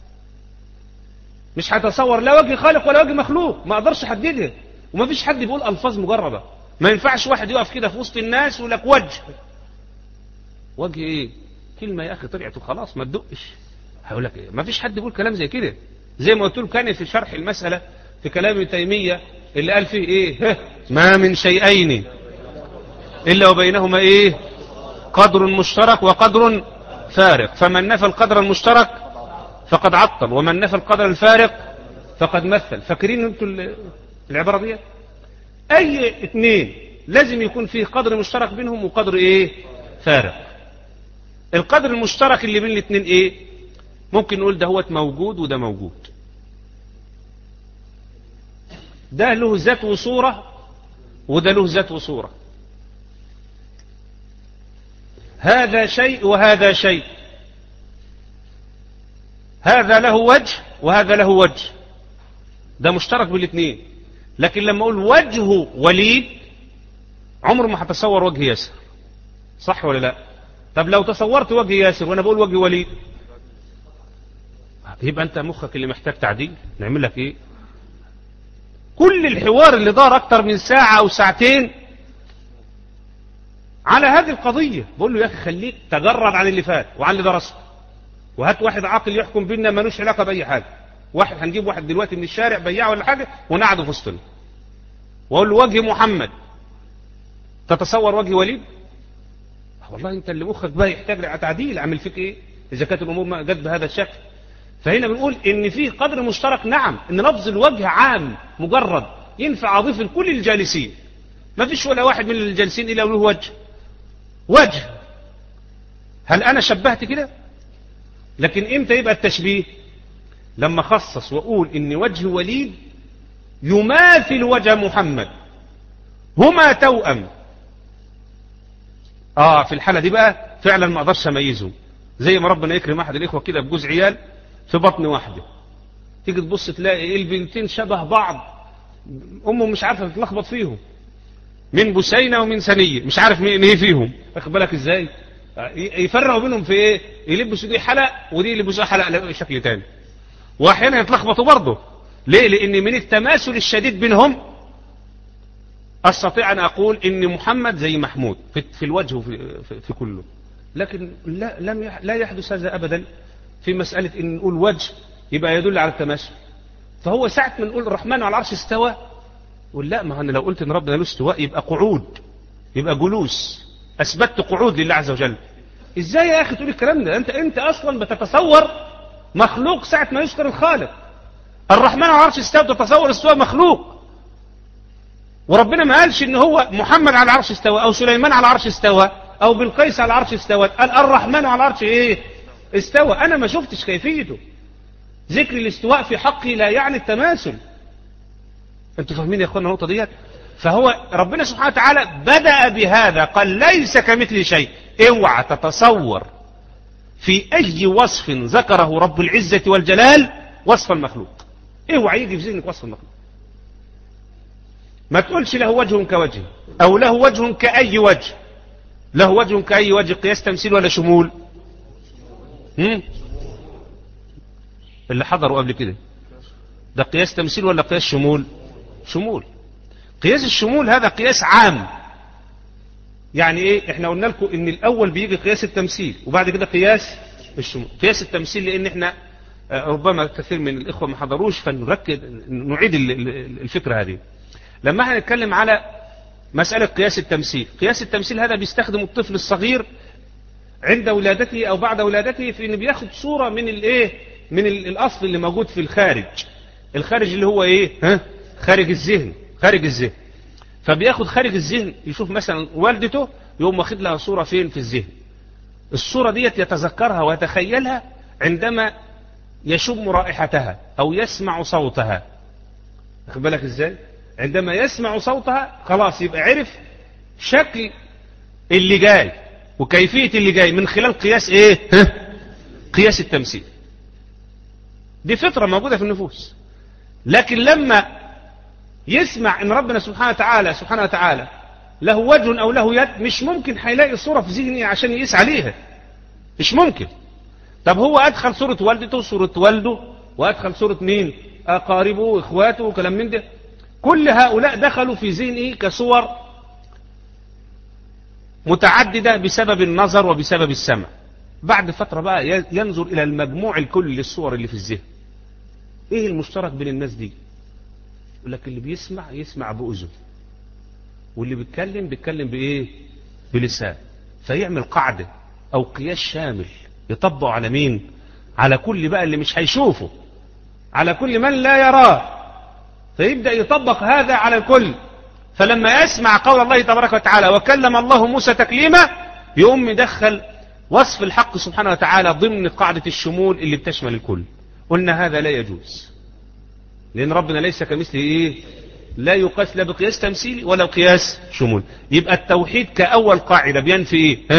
[SPEAKER 1] مش هيتصور لا وجه خالق ولا وجه مخلوق، ما اقدرش احددها. وما فيش حد بيقول الفاظ مجرده. ما ينفعش واحد يقف كده في وسط الناس ويقول لك وجه. وجه ايه؟ كلمه يا اخي طلعت وخلاص، ما تدقش. هقول لك ايه؟ ما فيش حد بيقول كلام زي كده. زي ما قلت له كان في شرح المساله في كلام ابن تيميه اللي قال فيه ايه؟ ما من شيئين الا وبينهما ايه؟ قدر مشترك وقدر فارق، فمن نفى القدر المشترك فقد عطل، ومن نفى القدر الفارق فقد مثل. فاكرين انتوا العباره دي؟ اي اثنين لازم يكون فيه قدر مشترك بينهم وقدر ايه؟ فارق. القدر المشترك اللي بين الاثنين ايه؟ ممكن نقول ده هو موجود وده موجود، ده له ذات وصورة وده له ذات وصورة، هذا شيء وهذا شيء، هذا له وجه وهذا له وجه، ده مشترك بالاثنين. لكن لما اقول وجهه وليد عمر ما هتصور وجه ياسر، صح ولا لا؟ طب لو تصورت وجه ياسر وانا بقول وجه وليد يبقى انت مخك اللي محتاج تعديل. نعمل لك ايه؟ كل الحوار اللي دار اكتر من ساعة او ساعتين على هذه القضية بقول له يا اخي خليك تجرد عن اللي فات وعن اللي درسه، وهات واحد عاقل يحكم بينا ملوش علاقة باي حاجة. واحد هنجيب واحد دلوقتي من الشارع بياع ولا حاجة ونقعده في وسطنا واقول له وجه محمد، تتصور وجه وليد؟ والله انت اللي مخك بقى يحتاج تعديل. اعمل فيك ايه اذا كانت الامور ما جت بهذا الشكل؟ فهنا بنقول ان في قدر مشترك، نعم، ان لفظ الوجه عام مجرد ينفع اضيف لكل الجالسين، ما فيش ولا واحد من الجالسين الا له وجه. وجه هل انا شبهت كده؟ لكن امتى يبقى التشبيه؟ لما خصص واقول ان وجه وليد يماثل وجه محمد، هما توأم. اه في الحالة دي بقى فعلا ما اقدرش اميزهم. زي ما ربنا يكرم احد الاخوة كده بجوز عيال في بطن واحدة، تيجي تبص تلاقي البنتين شبه بعض، امه مش عارفة تتلخبط فيهم، من بسينة ومن سنية، مش عارف مين ايه فيهم. واخد بالك ازاي؟ يفرقوا بينهم في ايه؟ يلبسوا دي حلق ودي يلبسوا حلق شكل تاني، واحيانا يتلخبطوا برضه. ليه؟ لان من التماثل الشديد بينهم استطيع ان اقول ان محمد زي محمود في, في الوجه وفي في, في كله. لكن لا لم يح لا يحدث هذا ابدا في مسألة ان نقول وجه يبقى يدل على التماثل. فهو ساعة ما نقول الرحمن على العرش استوى، قل لا، ما انا لو قلت ان ربنا له استواء يبقى قعود، يبقى جلوس، اثبتت قعود لله عز وجل. ازاي يا اخي تقول الكلام ده؟ انت انت اصلا بتتصور مخلوق ساعة ما يذكر الخالق. الرحمن على العرش استوى تتصور استواء مخلوق، وربنا ما قالش ان هو محمد على العرش استوى او سليمان على العرش استوى او بلقيس على العرش استوى، قال الرحمن على العرش ايه؟ استوى. انا ما شفتش كيفيته. ذكر الاستواء في حقي لا يعني التماثل. انتوا فاهمين يا اخوانا النقطه ديت؟ فهو ربنا سبحانه وتعالى بدأ بهذا، قال ليس كمثل شيء. اوعى تتصور في اي وصف ذكره رب العزة والجلال وصف المخلوق، اوعى يجي في ذهنك وصف المخلوق. ما تقولش له وجه كوجه او له وجه كأي وجه. له وجه كأي وجه قياس تمثيل ولا شمول؟ هم؟ اللي حضروا قبل كده ده قياس تمثيل ولا قياس شمول؟ شمول. قياس الشمول هذا قياس عام. يعني ايه؟ احنا قلنا لكم ان الاول بيجي قياس التمثيل وبعد كده قياس الشمول. قياس التمثيل لان احنا ربما كثير من الاخوه ما حضروش، فنركز نعيد الفكره هذه. لما احنا نتكلم على مسألة قياس التمثيل، قياس التمثيل هذا بيستخدم الطفل الصغير عند ولادته أو بعد ولادته، في إنه بياخد صورة من الإيه، من الأصل اللي موجود في الخارج. الخارج اللي هو إيه؟ ها؟ خارج الذهن، خارج الذهن. فبياخد خارج الذهن، يشوف مثلا والدته يقوم واخد لها صورة فين في الذهن. الصورة ديت يتذكرها ويتخيلها عندما يشم رائحتها أو يسمع صوتها. واخد بالك إزاي؟ عندما يسمع صوتها خلاص يبقى عرف شكل اللي جاي وكيفية اللي جاي من خلال قياس ايه؟ ها؟ قياس التمثيل. دي فطرة موجودة في النفوس. لكن لما يسمع ان ربنا سبحانه وتعالى سبحانه وتعالى له وجه او له يد، مش ممكن هيلاقي صورة في ذهنه عشان يقيس عليها، مش ممكن. طب هو ادخل صورة والدته وصورة والده، وادخل صورة مين؟ اقاربه واخواته وكلام من ده، كل هؤلاء دخلوا في ذهنه كصور متعددة بسبب النظر وبسبب السمع. بعد فترة بقى ينظر إلى المجموع الكل للصور اللي في الذهن. إيه المشترك بين الناس دي؟ يقول لك اللي بيسمع يسمع بأذن، واللي بيتكلم بيتكلم بإيه؟ بلسان. فيعمل قاعدة أو قياس شامل يطبق على مين؟ على كل بقى اللي مش هيشوفه، على كل من لا يراه، فيبدأ يطبق هذا على الكل. فلما يسمع قول الله تبارك وتعالى وكلم الله موسى تكليما، يقوم يدخل وصف الحق سبحانه وتعالى ضمن قاعدة الشمول اللي بتشمل الكل. قلنا هذا لا يجوز، لأن ربنا ليس كمثله إيه؟ لا يقاس لا بقياس تمثيلي ولا قياس شمول. يبقى التوحيد كأول قاعدة بينفي إيه؟ ها؟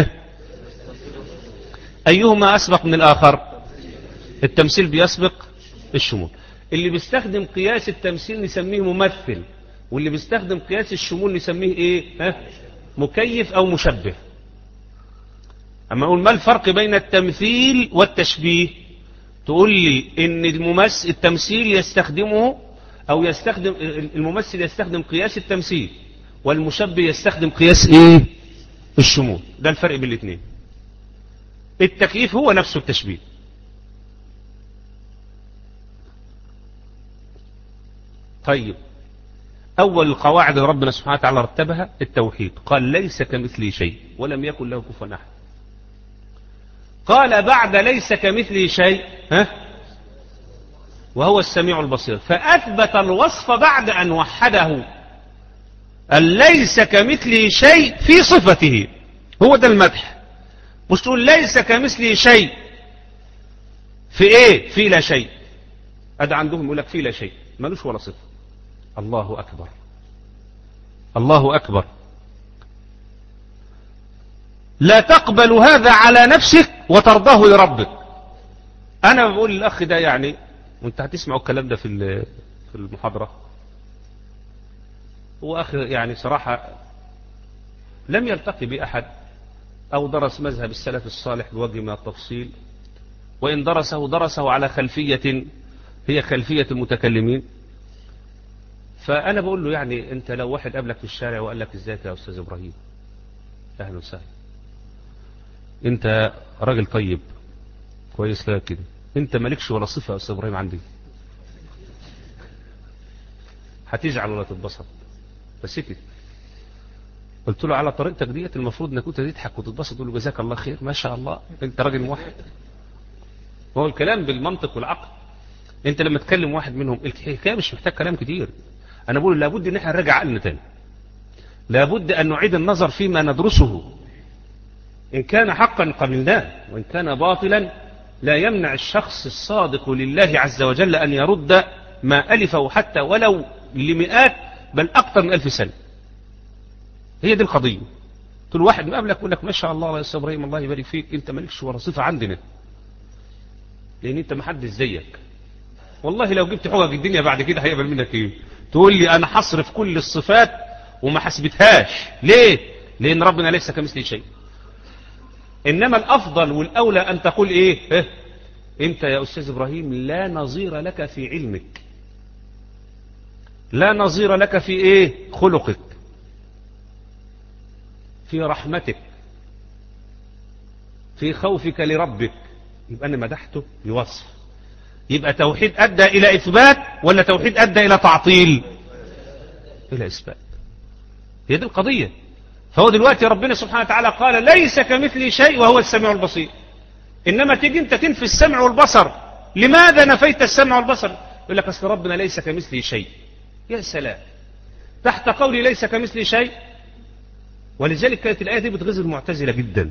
[SPEAKER 1] أيهما أسبق من الآخر؟ التمثيل بيسبق الشمول. اللي بيستخدم قياس التمثيل نسميه ممثل، واللي بيستخدم قياس الشمول نسميه ايه؟ ها؟ مكيف او مشبه. اما اقول ما الفرق بين التمثيل والتشبيه، تقول لي ان الممثل التمثيل يستخدمه او يستخدم الممثل يستخدم قياس التمثيل، والمشبه يستخدم قياس ايه؟ الشمول. ده الفرق بين الاثنين. التكييف هو نفسه التشبيه. طيب، أول القواعد اللي ربنا سبحانه وتعالى رتبها التوحيد. قال ليس كمثله شيء ولم يكن له كفوا أحد. قال بعد ليس كمثله شيء ها؟ وهو السميع البصير، فأثبت الوصف بعد أن وحده. أن ليس كمثله شيء في صفته، هو ده المدح. مش تقول ليس كمثله شيء في ايه؟ في لا شيء. هذا عندهم يقول لك في لا شيء ملوش ولا صفة. الله أكبر، الله أكبر. لا تقبل هذا على نفسك وترضاه لربك. أنا بقول للأخ ده يعني، وانت هتسمعوا الكلام ده في في المحاضرة، هو أخ يعني صراحة لم يلتقي بأحد أو درس مذهب السلف الصالح بوجه من التفصيل، وإن درسه درسه على خلفية هي خلفية المتكلمين. فأنا بقول له يعني أنت لو واحد قابلك في الشارع وقال لك ازيك يا أستاذ إبراهيم، أهلا وسهلا، أنت راجل طيب كويس لك كده، أنت مالكش ولا صفة يا أستاذ إبراهيم عندي، هتزعل ولا تتبسط؟ فسكت. قلت له على طريقتك ديت المفروض انك كنت تضحك وتتبسط وتقول له جزاك الله خير ما شاء الله انت راجل موحد. هو الكلام بالمنطق والعقل. انت لما تكلم واحد منهم الحكايه مش محتاج كلام كتير. انا بقول لابد ان احنا نراجع عقلنا تاني، لابد ان نعيد النظر فيما ندرسه. ان كان حقا قبلناه، وان كان باطلا لا يمنع الشخص الصادق لله عز وجل ان يرد ما الفه حتى ولو لمئات بل اكثر من الف سنه. هي دي القضيه. كل واحد مقابلك يقول لك ما شاء الله يا استاذ ابراهيم الله يبارك فيك، انت مالكش ولا صفه عندنا، لان انت ما حدش زيك. والله لو جبت حقوق الدنيا بعد كده هيقبل منك ايه؟ تقول لي انا هصرف كل الصفات وما حسبتهاش. ليه؟ لان ربنا ليس كمثله شيء. انما الافضل والاولى ان تقول ايه؟ اه؟ انت يا استاذ ابراهيم لا نظير لك في علمك، لا نظير لك في ايه؟ خلقك، في رحمتك، في خوفك لربك. يبقى انا مدحته بوصف. يبقى توحيد ادى الى اثبات ولا توحيد ادى الى تعطيل؟ الى اثبات. هي دي القضيه. فهو دلوقتي ربنا سبحانه وتعالى قال ليس كمثله شيء وهو السميع البصير. إنما تيجي أنت تنفي السمع والبصر، لماذا نفيت السمع والبصر؟ يقول لك أصل ربنا ليس كمثله شيء. يا سلام، تحت قولي ليس كمثله شيء. ولذلك كانت الآية دي بتغيظ المعتزلة جدا.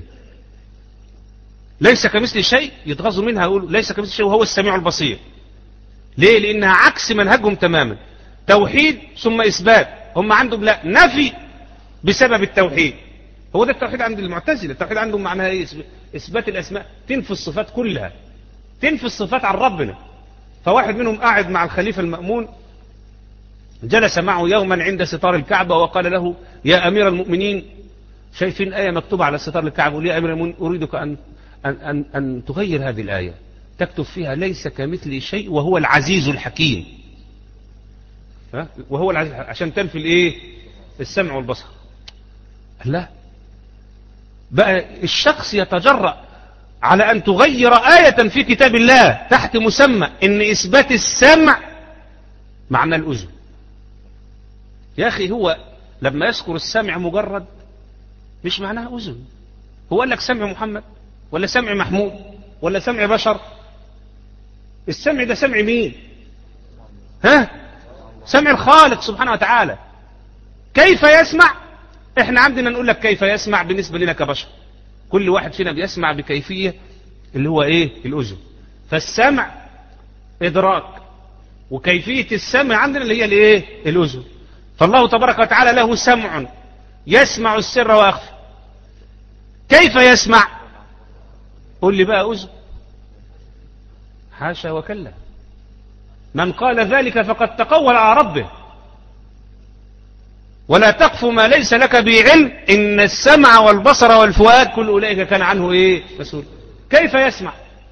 [SPEAKER 1] ليس كمثله شيء يتغاظوا منها، يقولوا ليس كمثله شيء وهو السميع البصير. ليه؟ لأنها عكس منهجهم تماما، توحيد ثم إثبات. هم عندهم لا، نفي بسبب التوحيد. هو ده التوحيد عند المعتزلة. التوحيد عندهم معناها ايه؟ إثبات الأسماء، تنفي الصفات كلها، تنفي الصفات عن ربنا. فواحد منهم قاعد مع الخليفة المأمون، جلس معه يوما عند ستار الكعبة وقال له يا أمير المؤمنين، شايفين آية مكتوبة على ستار الكعبة، يا أمير المؤمنين أريدك أن, أن, أن, أن تغير هذه الآية، تكتب فيها ليس كمثله شيء وهو العزيز الحكيم. ها؟ وهو العزيز عشان تنفي الايه؟ السمع والبصر. لا، بقى الشخص يتجرأ على أن تغير آية في كتاب الله تحت مسمى إن إثبات السمع معنى الأذن. يا أخي، هو لما يذكر السمع مجرد مش معناها أذن. هو قال لك سمع محمد ولا سمع محمود ولا سمع بشر؟ السمع ده سمع مين؟ ها؟ سمع الخالق سبحانه وتعالى. كيف يسمع؟ احنا عندنا نقول لك كيف يسمع بالنسبة لنا كبشر، كل واحد فينا بيسمع بكيفية اللي هو ايه؟ الأذن. فالسمع إدراك، وكيفية السمع عندنا اللي هي الايه؟ الأذن. فالله تبارك وتعالى له سمع يسمع السر وأخفى. كيف يسمع؟ قل لي بقى أذن. حاشا وكلا، من قال ذلك فقد تقول على ربه. ولا تقف ما ليس لك به علم إن السمع والبصر والفؤاد كل أولئك كان عنه إيه؟ مسؤول. كيف يسمع؟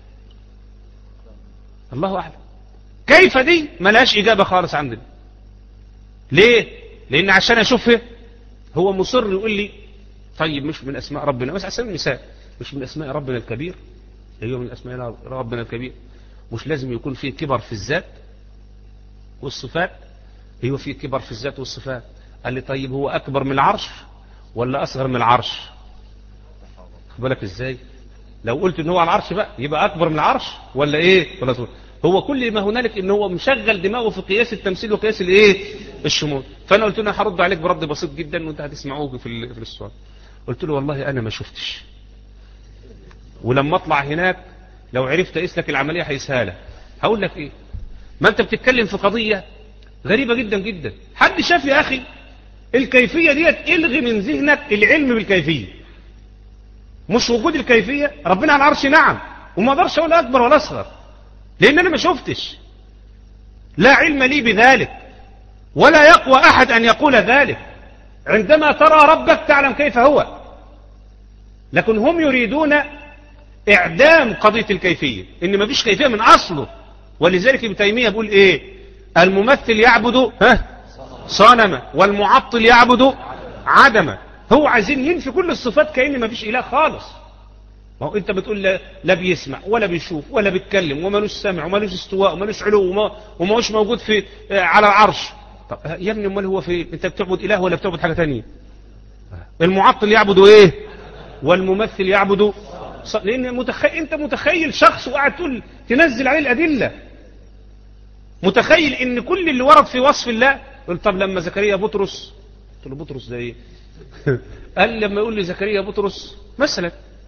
[SPEAKER 1] الله أعلم. كيف دي ملهاش إجابة خالص عندنا. ليه؟ لأن عشان أشوفه هو مصر يقول لي طيب مش من أسماء ربنا، بس على سبيل المثال مش من أسماء ربنا الكبير، أيوه من أسماء ربنا الكبير، مش لازم يكون فيه كبر في الذات والصفات؟ أيوه فيه كبر في الذات والصفات. قال لي طيب هو أكبر من العرش ولا أصغر من العرش؟ خد بالك إزاي؟ لو قلت إن هو على العرش بقى يبقى أكبر من العرش ولا إيه؟ ولا صغر؟ هو كل ما هنالك إن هو مشغل دماغه في قياس التمثيل وقياس الإيه؟ الشمول. فأنا قلت له أنا هرد عليك برد بسيط جدا وأنت هتسمعوه في في السؤال. قلت له والله أنا ما شفتش، ولما أطلع هناك لو عرفت أقيس لك العملية هيسهالة. هقول لك إيه؟ ما أنت بتتكلم في قضية غريبة جدا جدا. حد شاف يا أخي الكيفية ديت؟ الغي من ذهنك العلم بالكيفية، مش وجود الكيفية. ربنا على العرش نعم، وما اقدرش اقول اكبر ولا اصغر لان انا ما شفتش، لا علم لي بذلك، ولا يقوى احد ان يقول ذلك. عندما ترى ربك تعلم كيف هو، لكن هم يريدون اعدام قضية الكيفية، ان ما فيش كيفية من اصله. ولذلك ابن تيمية بيقول ايه؟ الممثل يعبد ها صنما والمعطل يعبد عدما. هو عايزين ينفي كل الصفات كأن ما فيش إله خالص. ما هو أنت بتقول لا, لا بيسمع ولا بيشوف ولا بيتكلم ومالوش سمع ومالوش استواء ومالوش علو وما وماهوش موجود في على العرش. طب يا ابني امال هو في؟ أنت بتعبد إله ولا بتعبد حاجة تانية؟ المعطل يعبد إيه؟ والممثل يعبد ص... لأن متخ... أنت متخيل شخص وقاعد تقول تنزل عليه الأدلة، متخيل إن كل اللي ورد في وصف الله. قلت طب لما زكريا بطرس، قلت له بطرس ده ايه؟ قال لما يقول لي زكريا بطرس مثلا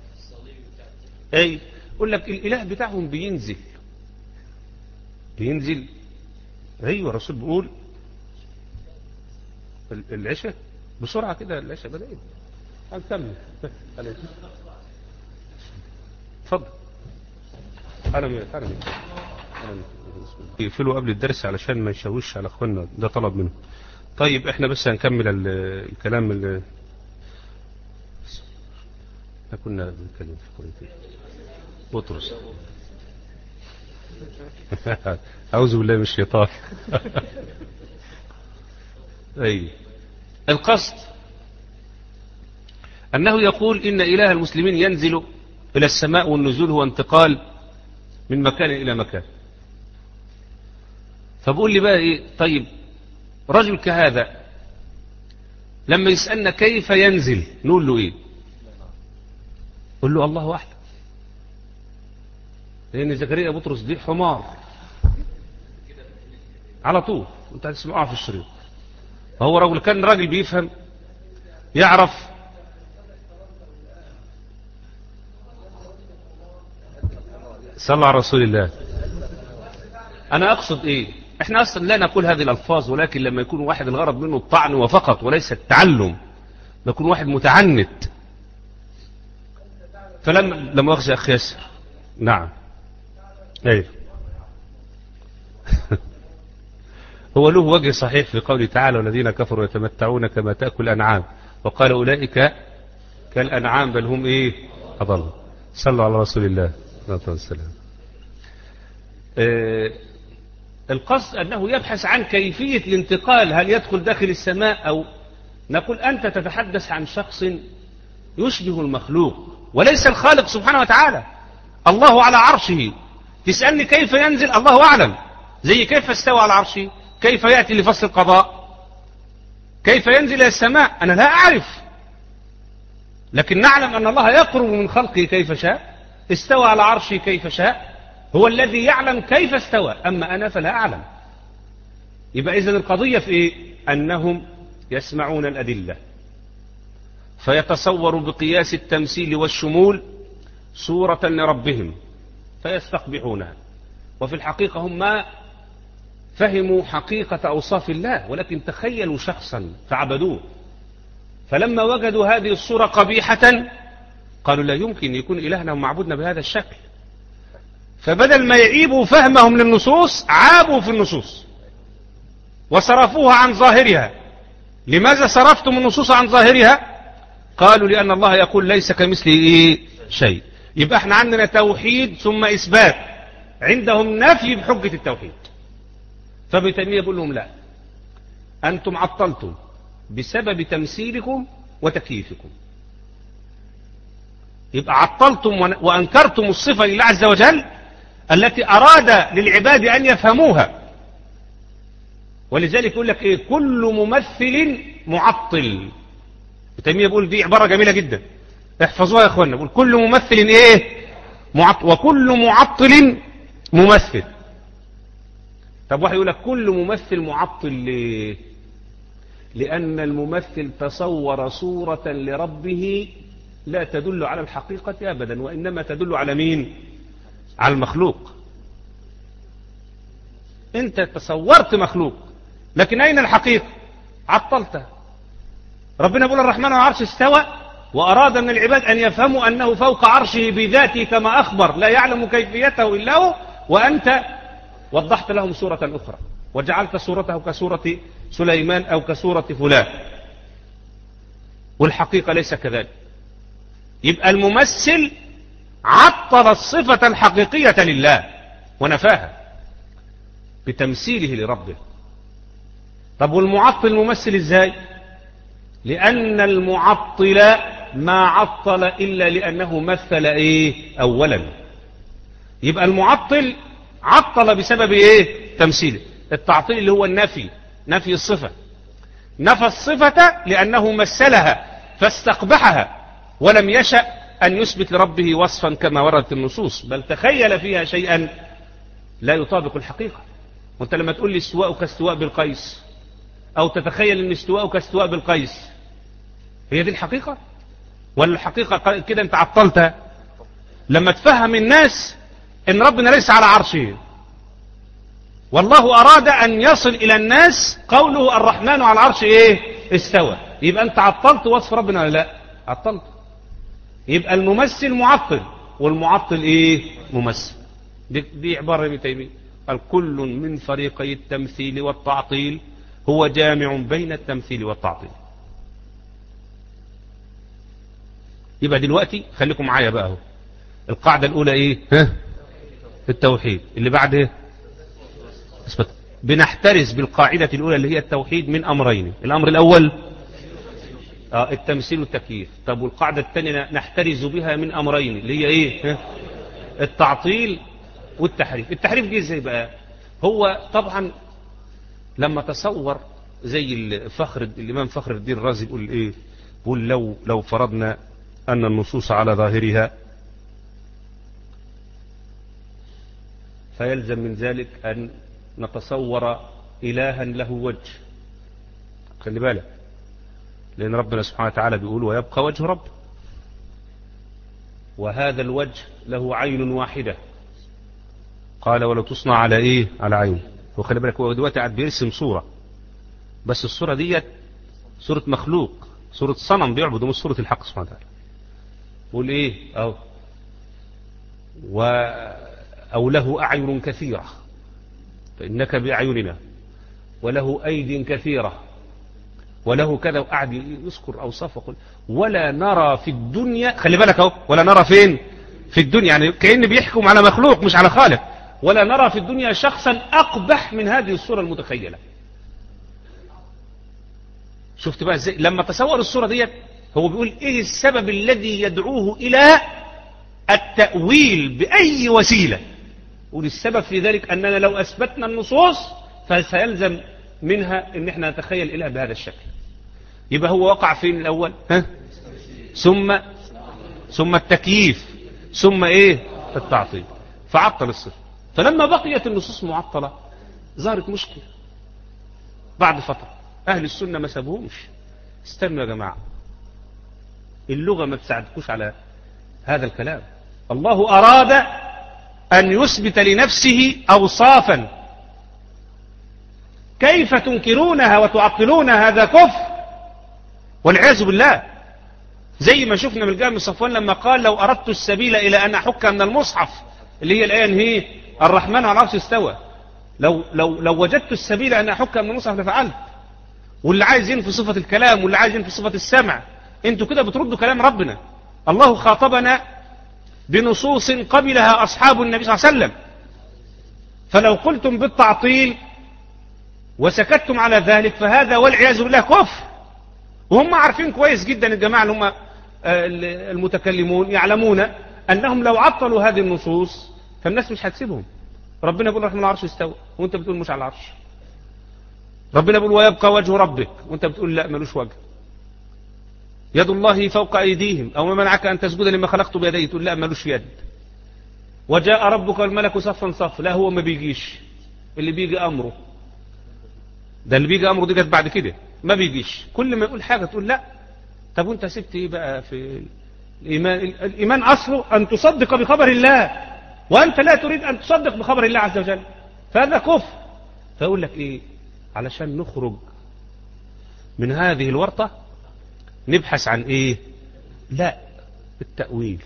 [SPEAKER 1] اي يقول لك الاله بتاعهم بينزل بينزل ايوه الرسول بيقول العشاء بسرعه كده، العشاء بدات. هنكمل. اتفضل. انا من انا من انا يقفلوا قبل الدرس علشان ما يشوش على اخواننا، ده طلب منهم. طيب احنا بس هنكمل الكلام اللي احنا كنا بنتكلم في قضية بطرس. اعوذ بالله من الشيطان. اي القصد انه يقول ان اله المسلمين ينزل الى السماء، والنزول هو انتقال من مكان الى مكان. فبقول لي بقى ايه؟ طيب رجل كهذا لما يسألنا كيف ينزل نقول له ايه؟ قل له الله أعلم، لأن زكريا بطرس دي حمار على طول، انت هتسمعها في الشريط. هو رجل كان راجل بيفهم يعرف. صلى على رسول الله. انا اقصد ايه؟ احنا اصلا لا نقول هذه الالفاظ، ولكن لما يكون واحد الغرض منه الطعن وفقط وليس التعلم، يكون واحد متعنت. فلما لما اخذ اخي ياسر. نعم ايه هو له وجه صحيح في قوله تعالى والذين كفروا يتمتعون كما تأكل الأنعام، وقال أولئك كالأنعام بل هم إيه أضل. صلوا على رسول الله صلى الله عليه وسلم. آه القصد أنه يبحث عن كيفية الانتقال، هل يدخل داخل السماء أو نقول أنت تتحدث عن شخص يشبه المخلوق وليس الخالق سبحانه وتعالى. الله على عرشه، تسألني كيف ينزل، الله أعلم. زي كيف استوى على عرشه، كيف يأتي لفصل القضاء، كيف ينزل إلى السماء، أنا لا أعرف، لكن نعلم أن الله يقرب من خلقه كيف شاء، استوى على عرشه كيف شاء، هو الذي يعلم كيف استوى، أما أنا فلا أعلم. يبقى إذن القضية في إيه؟ أنهم يسمعون الأدلة فيتصوروا بقياس التمثيل والشمول صورة لربهم فيستقبحونها، وفي الحقيقة هم ما فهموا حقيقة أوصاف الله، ولكن تخيلوا شخصا فعبدوه، فلما وجدوا هذه الصورة قبيحة قالوا لا يمكن يكون إلهنا ومعبودنا بهذا الشكل، فبدل ما يعيبوا فهمهم للنصوص عابوا في النصوص وصرفوها عن ظاهرها. لماذا صرفتم النصوص عن ظاهرها؟ قالوا لأن الله يقول ليس كمثله إيه شيء. يبقى احنا عندنا توحيد ثم إثبات، عندهم نفي بحجة التوحيد. فابن تيمية يقول لهم لا، أنتم عطلتم بسبب تمثيلكم وتكييفكم، يبقى عطلتم وأنكرتم الصفة لله عز وجل التي أراد للعباد أن يفهموها. ولذلك يقول لك إيه؟ كل ممثل معطل. ابن تيمية بيقول دي عبارة جميلة جدا، احفظوها يا اخوانا. بيقول كل ممثل ايه معطل، وكل معطل ممثل. طب واحد يقول لك كل ممثل معطل ليه؟ لأن الممثل تصور صورة لربه لا تدل على الحقيقة أبدا، وإنما تدل على مين؟ على المخلوق. أنت تصورت مخلوق، لكن أين الحقيقة؟ عطلتها. ربنا يقول الرحمن على العرش استوى، وأراد من العباد أن يفهموا أنه فوق عرشه بذاته كما أخبر لا يعلم كيفيته إلا هو، وأنت وضحت لهم صورة أخرى وجعلت صورته كصورة سليمان أو كصورة فلان، والحقيقة ليس كذلك. يبقى الممثل عطل الصفة الحقيقية لله ونفاها بتمثيله لربه. طب والمعطل ممثل ازاي؟ لأن المعطل ما عطل إلا لأنه مثل إيه أولا. يبقى المعطل عطل بسبب إيه؟ تمثيله. التعطيل اللي هو النفي، نفي الصفة، نفى الصفة لأنه مثلها فاستقبحها، ولم يشأ أن يثبت لربه وصفا كما وردت النصوص، بل تخيل فيها شيئا لا يطابق الحقيقة. وانت لما تقول لي استواء كاستواء بالقيس، أو تتخيل أن استواء كاستواء بالقيس، هي دي الحقيقة؟ ولا الحقيقة كده انت عطلتها؟ لما تفهم الناس ان ربنا ليس على عرشه، والله أراد أن يصل إلى الناس قوله الرحمن على العرش إيه؟ استوى، يبقى أنت عطلت وصف ربنا ولا لا؟ عطلت. يبقى الممثل معطل، والمعطل إيه؟ ممثل. دي, دي عبارة ابن تيمية قال كل من فريقي التمثيل والتعطيل هو جامع بين التمثيل والتعطيل. يبقى دلوقتي خليكم معايا بقى اهو. القاعدة الأولى إيه؟ ها؟ التوحيد. اللي بعد إيه؟ اثبت. بنحترز بالقاعدة الأولى اللي هي التوحيد من أمرين. الأمر الأول آه التمثيل والتكييف. طب والقاعدة الثانية نحترز بها من أمرين اللي هي إيه؟ ها؟ التعطيل والتحريف. التحريف دي ازاي بقى؟ هو طبعا لما تصور زي فخر الإمام فخر الدين الرازي يقول إيه؟ يقول لو لو فرضنا أن النصوص على ظاهرها فيلزم من ذلك أن نتصور إلها له وجه. خلي بالك، لأن ربنا سبحانه وتعالى بيقول ويبقى وجه رب، وهذا الوجه له عين واحدة. قال ولو تصنع على إيه؟ على عين. وخلي بالك هو دلوقتي قاعد بيرسم صورة، بس الصورة ديت صورة مخلوق، صورة صنم بيعبد، مش صورة الحق سبحانه وتعالى. يقول إيه؟ أو و أو له أعين كثيرة فإنك بأعيننا، وله أيد كثيرة، وله كذا، وقعد يذكر أوصاف وقل ولا نرى في الدنيا. خلي بالك أهو، ولا نرى فين؟ في الدنيا، يعني كأن بيحكم على مخلوق مش على خالق. ولا نرى في الدنيا شخصا أقبح من هذه الصورة المتخيلة. شفت بقى ازاي لما تصور الصورة ديت؟ هو بيقول ايه السبب الذي يدعوه إلى التأويل بأي وسيلة؟ يقول السبب في ذلك أننا لو أثبتنا النصوص فسيلزم منها ان احنا نتخيل إله بهذا الشكل. يبقى هو وقع فين الأول؟ ها؟ ثم ثم التكييف، ثم ايه؟ التعطيل، فعطل الصفة. فلما بقيت النصوص معطلة ظهرت مشكلة. بعد فترة أهل السنة ما سابوهمش، استنوا يا جماعة، اللغة ما تساعدكوش على هذا الكلام. الله أراد أن يثبت لنفسه أوصافا، كيف تنكرونها وتعطلونها؟ هذا كفر والعياذ بالله. زي ما شفنا من الجامع صفوان لما قال لو أردت السبيل إلى أن أحك من المصحف، اللي هي الآية هي الرحمن على العرش استوى، لو لو لو وجدت السبيل أن أحك من المصحف لفعلت. واللي عايز ينفي صفة الكلام واللي عايز ينفي صفة السمع، انتوا كده بتردوا كلام ربنا. الله خاطبنا بنصوص قبلها أصحاب النبي صلى الله عليه وسلم، فلو قلتم بالتعطيل وسكتتم على ذلك فهذا والعياذ بالله كفر. وهم عارفين كويس جدا الجماعة اللي هم المتكلمون، يعلمون أنهم لو عطلوا هذه النصوص فالناس مش هتسيبهم. ربنا يقول الرحمن على العرش استوى وانت بتقول مش على العرش. ربنا يقول ويبقى وجه ربك وانت بتقول لا ملوش وجه. يد الله فوق أيديهم أو ما منعك أن تسجد لما خلقت بيدي، تقول لا ملوش يد. وجاء ربك والملك صفا صف، لا هو ما بيجيش، اللي بيجي أمره. ده اللي بيجي أمره دي جت بعد كده، ما بيجيش. كل ما يقول حاجة تقول لا. طب وانت سبت ايه بقى في الإيمان؟ الإيمان أصله أن تصدق بخبر الله، وأنت لا تريد أن تصدق بخبر الله عز وجل، فهذا كفر. فأقول لك إيه؟ علشان نخرج من هذه الورطة نبحث عن إيه؟ لا، التأويل.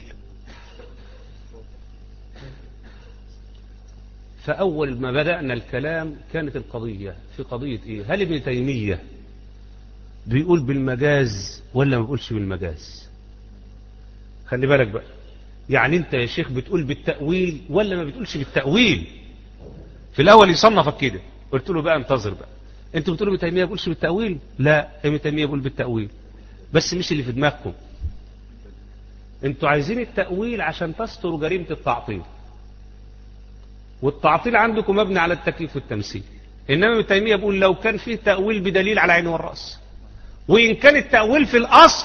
[SPEAKER 1] فأول ما بدأنا الكلام كانت القضية في قضية إيه؟ هل ابن تيمية بيقول بالمجاز ولا ما بيقولش بالمجاز؟ خلي بالك بقى، يعني انت يا شيخ بتقول بالتأويل ولا ما بتقولش بالتأويل؟ في الأول يصنفك كده، قلت له بقى انتظر بقى، انتوا بتقولوا ابن تيمية بيقولش بالتأويل؟ لا، ابن تيمية بيقول بالتأويل، بس مش اللي في دماغكم. انتوا عايزين التأويل عشان تستروا جريمة التعطيل، والتعطيل عندكم مبني على التكليف والتمثيل. إنما ابن تيمية بيقول لو كان فيه تأويل بدليل على عين والرأس، وإن كان التأويل في الأصل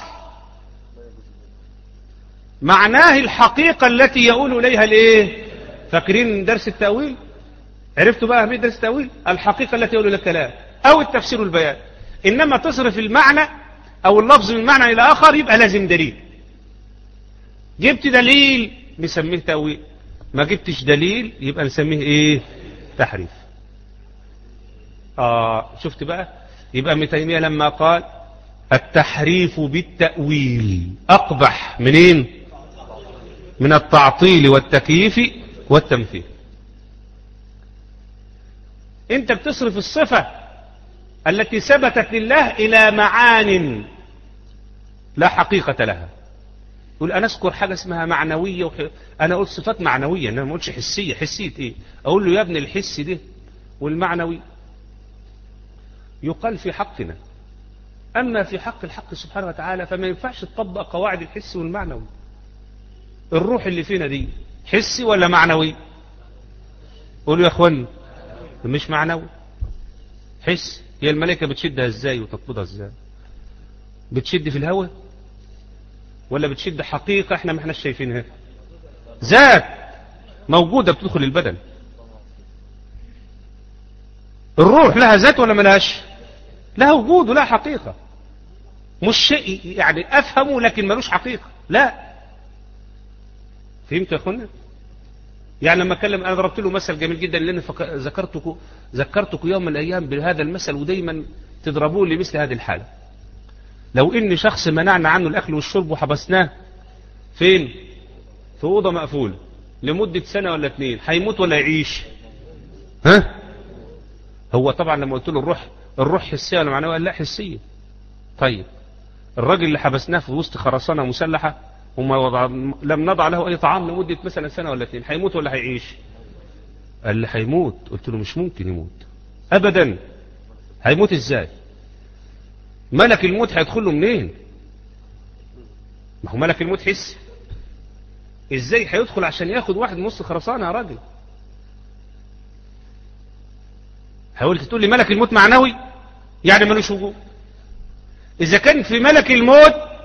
[SPEAKER 1] معناه الحقيقة التي يقول إليها الإيه؟ فاكرين درس التأويل؟ عرفتوا بقى أهمية درس التأويل؟ الحقيقة التي يقول إليها الكلام أو التفسير والبيان. إنما تصرف المعنى أو اللفظ من معنى إلى آخر يبقى لازم دليل. جبت دليل نسميه تأويل، ما جبتش دليل يبقى نسميه إيه؟ تحريف. آه شفت بقى؟ يبقى ابن تيمية لما قال التحريف بالتأويل أقبح منين؟ من التعطيل والتكييف والتمثيل. انت بتصرف الصفة التي ثبتت لله إلى معان لا حقيقة لها. يقول أنا أذكر حاجة اسمها معنوية وح... أنا أقول صفات معنوية، أنا ما أقولش حسية. حسية إيه؟ أقول له يا ابن الحس ده والمعنوي يقال في حقنا، أما في حق الحق سبحانه وتعالى فما ينفعش تطبق قواعد الحس والمعنوي. الروح اللي فينا دي حسي ولا معنوي؟ قولوا يا أخوان، مش معنوي، حس. هي الملائكة بتشدها ازاي وتقبضها ازاي؟ بتشد في الهواء ولا بتشد حقيقة احنا ما احناش شايفينها؟ ذات موجودة بتدخل البدن. الروح لها ذات ولا ملهاش؟ لها وجود ولها حقيقة، مش شيء يعني افهمه لكن ملوش حقيقة، لا. فهمت يا اخوانا؟ يعني لما اتكلم انا ضربت له مثل جميل جدا لان فك... ذكرتكم ذكرتكم يوم من الايام بهذا المثل، ودايما تضربوه لمثل هذه الحالة. لو ان شخص منعنا عنه الاكل والشرب وحبسناه فين؟ في اوضه مقفوله لمده سنه ولا اتنين، هيموت ولا يعيش؟ ها؟ هو طبعا لما قلت له الروح الروح حسيه ولا معنويه؟ قال لا حسيه. طيب الراجل اللي حبسناه في وسط خرسانه مسلحه وما وضع لم نضع له اي طعام لمده مثلا سنه ولا اتنين، هيموت ولا هيعيش؟ قال لي هيموت. قلت له مش ممكن يموت ابدا. هيموت ازاي؟ ملك الموت هيدخل له منين؟ ما هو ملك الموت حس، ازاي هيدخل عشان ياخد واحد من وسط خرسانه يا راجل؟ حاولت تقول لي ملك الموت معنوي يعني ملوش وجود. اذا كان في ملك الموت